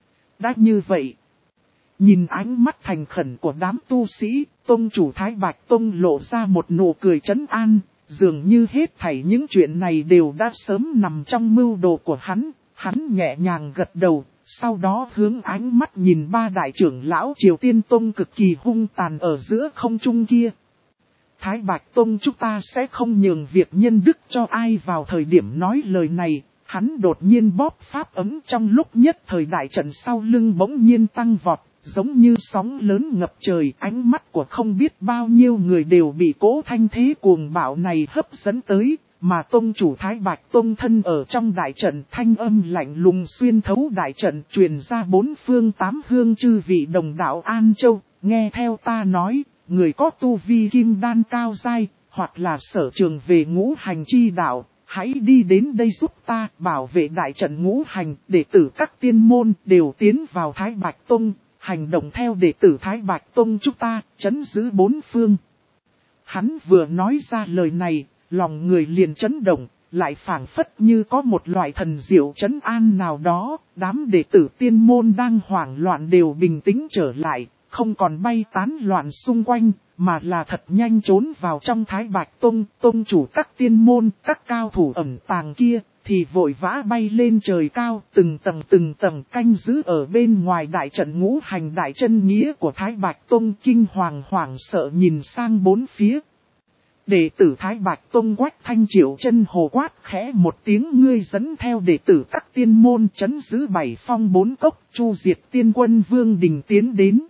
Đã như vậy, nhìn ánh mắt thành khẩn của đám tu sĩ, Tông chủ Thái Bạch Tông lộ ra một nụ cười trấn an, dường như hết thảy những chuyện này đều đã sớm nằm trong mưu đồ của hắn. Hắn nhẹ nhàng gật đầu, sau đó hướng ánh mắt nhìn ba đại trưởng lão Triều Tiên Tông cực kỳ hung tàn ở giữa không trung kia. Thái Bạch Tông chúng ta sẽ không nhường việc nhân đức cho ai. Vào thời điểm nói lời này, hắn đột nhiên bóp pháp ấm, trong lúc nhất thời đại trận sau lưng bỗng nhiên tăng vọt, giống như sóng lớn ngập trời. Ánh mắt của không biết bao nhiêu người đều bị cỗ thanh thế cuồng bạo này hấp dẫn tới, mà Tông chủ Thái Bạch Tông thân ở trong đại trận, thanh âm lạnh lùng xuyên thấu đại trận truyền ra bốn phương tám hướng. Chư vị đồng đạo An Châu, nghe theo ta nói, người có tu vi kim đan cao giai, hoặc là sở trường về ngũ hành chi đạo, hãy đi đến đây giúp ta bảo vệ đại trận ngũ hành. Đệ tử các tiên môn đều tiến vào Thái Bạch Tông, hành động theo đệ tử Thái Bạch Tông chúng ta, trấn giữ bốn phương. Hắn vừa nói ra lời này, lòng người liền chấn động, lại phảng phất như có một loại thần diệu trấn an nào đó. Đám đệ tử tiên môn đang hoảng loạn đều bình tĩnh trở lại, không còn bay tán loạn xung quanh, mà là thật nhanh trốn vào trong Thái Bạch Tông. Tông chủ các tiên môn, các cao thủ ẩn tàng kia, thì vội vã bay lên trời cao, từng tầng từng tầng canh giữ ở bên ngoài đại trận ngũ hành đại chân nghĩa của Thái Bạch Tông, kinh hoàng hoảng sợ nhìn sang bốn phía. Đệ tử Thái Bạch Tông Quách Thanh Triệu Chân Hồ quát khẽ một tiếng, ngươi dẫn theo đệ tử các tiên môn trấn giữ bảy phong bốn cốc, chu diệt tiên quân Vương Đình tiến đến.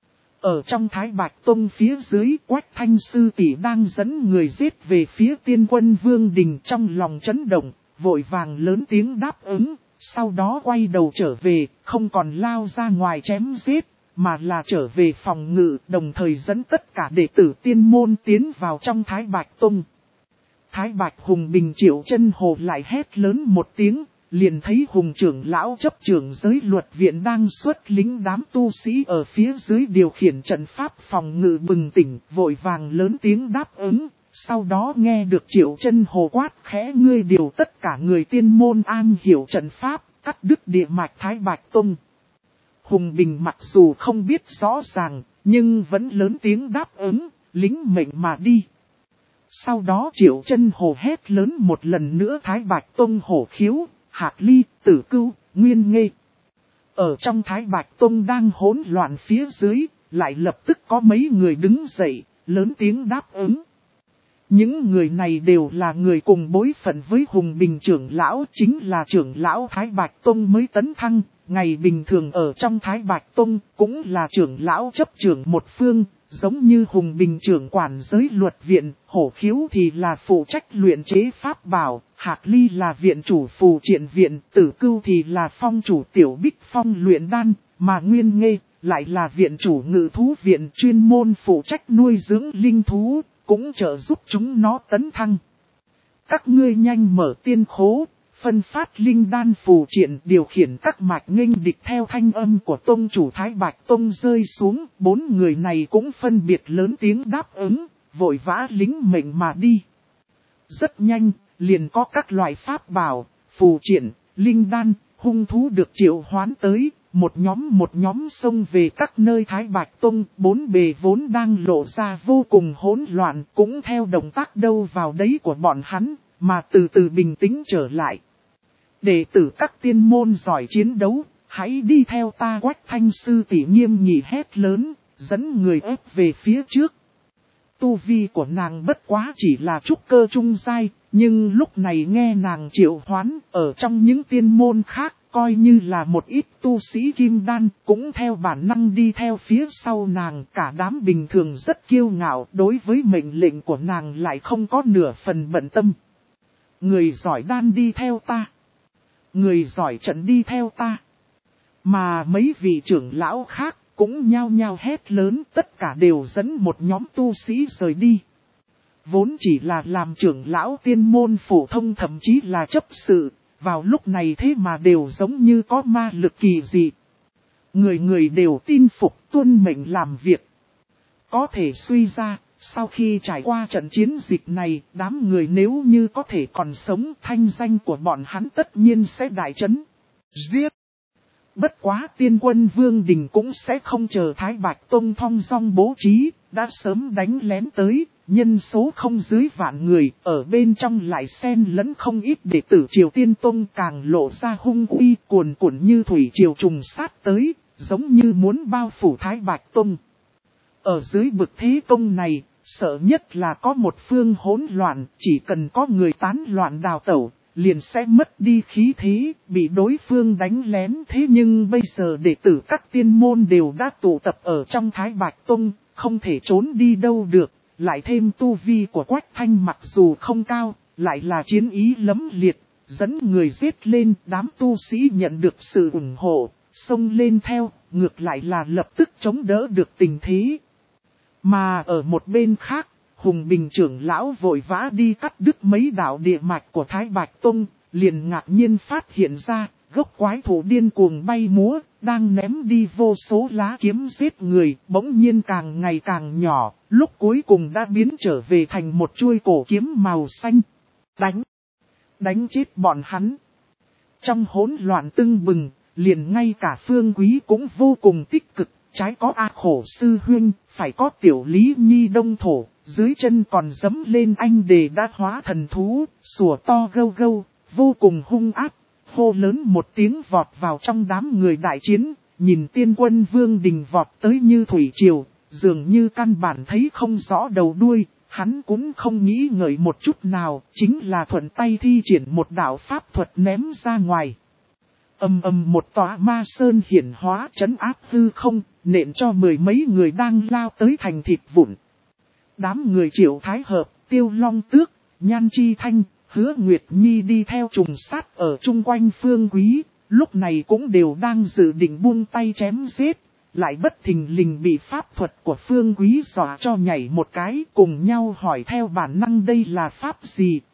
Ở trong Thái Bạch Tông phía dưới, Quách Thanh sư tỷ đang dẫn người giết về phía tiên quân Vương Đình, trong lòng chấn động, vội vàng lớn tiếng đáp ứng, sau đó quay đầu trở về, không còn lao ra ngoài chém giết, mà là trở về phòng ngự, đồng thời dẫn tất cả đệ tử tiên môn tiến vào trong Thái Bạch Tông. Thái Bạch Hùng Bình Triệu Chân Hồ lại hét lớn một tiếng, liền thấy Hùng trưởng lão chấp trưởng giới luật viện đang xuất lính đám tu sĩ ở phía dưới điều khiển trận pháp phòng ngự bừng tỉnh, vội vàng lớn tiếng đáp ứng. Sau đó nghe được Triệu Chân Hồ quát khẽ, ngươi điều tất cả người tiên môn an hiểu trận pháp, cắt đứt địa mạch Thái Bạch Tông. Hùng Bình mặc dù không biết rõ ràng, nhưng vẫn lớn tiếng đáp ứng, lính mệnh mà đi. Sau đó Triệu Chân Hồ hét lớn một lần nữa, Thái Bạch Tông Hổ Khiếu, Hạc Ly, Tử Cưu, Nguyên Nghê. Ở trong Thái Bạch Tông đang hỗn loạn phía dưới, lại lập tức có mấy người đứng dậy, lớn tiếng đáp ứng. Những người này đều là người cùng bối phận với Hùng Bình trưởng lão, chính là trưởng lão Thái Bạch Tông mới tấn thăng, ngày bình thường ở trong Thái Bạch Tông cũng là trưởng lão chấp trưởng một phương, giống như Hùng Bình trưởng quản giới luật viện, Hổ Khiếu thì là phụ trách luyện chế pháp bảo, Hạc Ly là viện chủ phù triện viện, Tử Cưu thì là phong chủ tiểu bích phong luyện đan, mà Nguyên Nghê lại là viện chủ ngự thú viện chuyên môn phụ trách nuôi dưỡng linh thú, cũng trợ giúp chúng nó tấn thăng. Các ngươi nhanh mở tiên khố, phân phát linh đan phù triện, điều khiển các mạch nghênh địch theo thanh âm của tông chủ Thái Bạch Tông rơi xuống. Bốn người này cũng phân biệt lớn tiếng đáp ứng, vội vã lính mệnh mà đi. Rất nhanh, liền có các loại pháp bảo, phù triện, linh đan, hung thú được triệu hoán tới. Một nhóm một nhóm xông về các nơi Thái Bạch Tông, bốn bề vốn đang lộ ra vô cùng hỗn loạn, cũng theo động tác đâu vào đấy của bọn hắn, mà từ từ bình tĩnh trở lại. Đệ tử các tiên môn giỏi chiến đấu, hãy đi theo ta, Quách Thanh sư tỷ nghiêm nghị hét lớn, dẫn người ép về phía trước. Tu vi của nàng bất quá chỉ là trúc cơ trung giai, nhưng lúc này nghe nàng triệu hoán, ở trong những tiên môn khác, coi như là một ít tu sĩ kim đan, cũng theo bản năng đi theo phía sau nàng. Cả đám bình thường rất kiêu ngạo, đối với mệnh lệnh của nàng lại không có nửa phần bận tâm. Người giỏi đan đi theo ta. Người giỏi trận đi theo ta. Mà mấy vị trưởng lão khác cũng nhao nhao hét lớn, tất cả đều dẫn một nhóm tu sĩ rời đi. Vốn chỉ là làm trưởng lão tiên môn phổ thông, thậm chí là chấp sự, vào lúc này thế mà đều giống như có ma lực kỳ dị. Người người đều tin phục tuân mệnh làm việc. Có thể suy ra, sau khi trải qua trận chiến dịch này, đám người nếu như có thể còn sống, thanh danh của bọn hắn tất nhiên sẽ đại chấn. Giết! Bất quá tiên quân Vương Đình cũng sẽ không chờ Thái Bạch Tông thong dong bố trí, đã sớm đánh lén tới, nhân số không dưới vạn người, ở bên trong lại xen lẫn không ít đệ tử Triều Tiên Tông, càng lộ ra hung uy cuồn cuộn như thủy triều trùng sát tới, giống như muốn bao phủ Thái Bạch Tông. Ở dưới bực thế công này, sợ nhất là có một phương hỗn loạn, chỉ cần có người tán loạn đào tẩu, liền sẽ mất đi khí thế, bị đối phương đánh lén. Thế nhưng bây giờ đệ tử các tiên môn đều đã tụ tập ở trong Thái Bạch Tông, không thể trốn đi đâu được, lại thêm tu vi của Quách Thanh mặc dù không cao, lại là chiến ý lẫm liệt, dẫn người giết lên, đám tu sĩ nhận được sự ủng hộ, xông lên theo, ngược lại là lập tức chống đỡ được tình thế. Mà ở một bên khác, Hùng Bình trưởng lão vội vã đi cắt đứt mấy đạo địa mạch của Thái Bạch Tông, liền ngạc nhiên phát hiện ra, gốc quái thụ điên cuồng bay múa, đang ném đi vô số lá kiếm giết người, bỗng nhiên càng ngày càng nhỏ, lúc cuối cùng đã biến trở về thành một chuôi cổ kiếm màu xanh. Đánh! Đánh chết bọn hắn! Trong hỗn loạn tưng bừng, liền ngay cả Phương Quý cũng vô cùng tích cực, trái có A Khổ Sư Huynh, phải có Tiểu Lý Nhi đông thổ, dưới chân còn dẫm lên anh đề đã hóa thần thú, sủa to gâu gâu, vô cùng hung ác, hô lớn một tiếng vọt vào trong đám người đại chiến, nhìn tiên quân Vương Đình vọt tới như thủy triều, dường như căn bản thấy không rõ đầu đuôi, hắn cũng không nghĩ ngợi một chút nào, chính là thuận tay thi triển một đạo pháp thuật ném ra ngoài. Ầm ầm một tòa ma sơn hiển hóa trấn áp hư không, nện cho mười mấy người đang lao tới thành thịt vụn. Đám người Triệu Thái Hợp, Tiêu Long Tước, Nhan Chi Thanh, Hứa Nguyệt Nhi đi theo trùng sát ở chung quanh Phương Quý, lúc này cũng đều đang dự định buông tay chém giết, lại bất thình lình bị pháp thuật của Phương Quý dọa cho nhảy một cái, cùng nhau hỏi theo bản năng đây là pháp gì.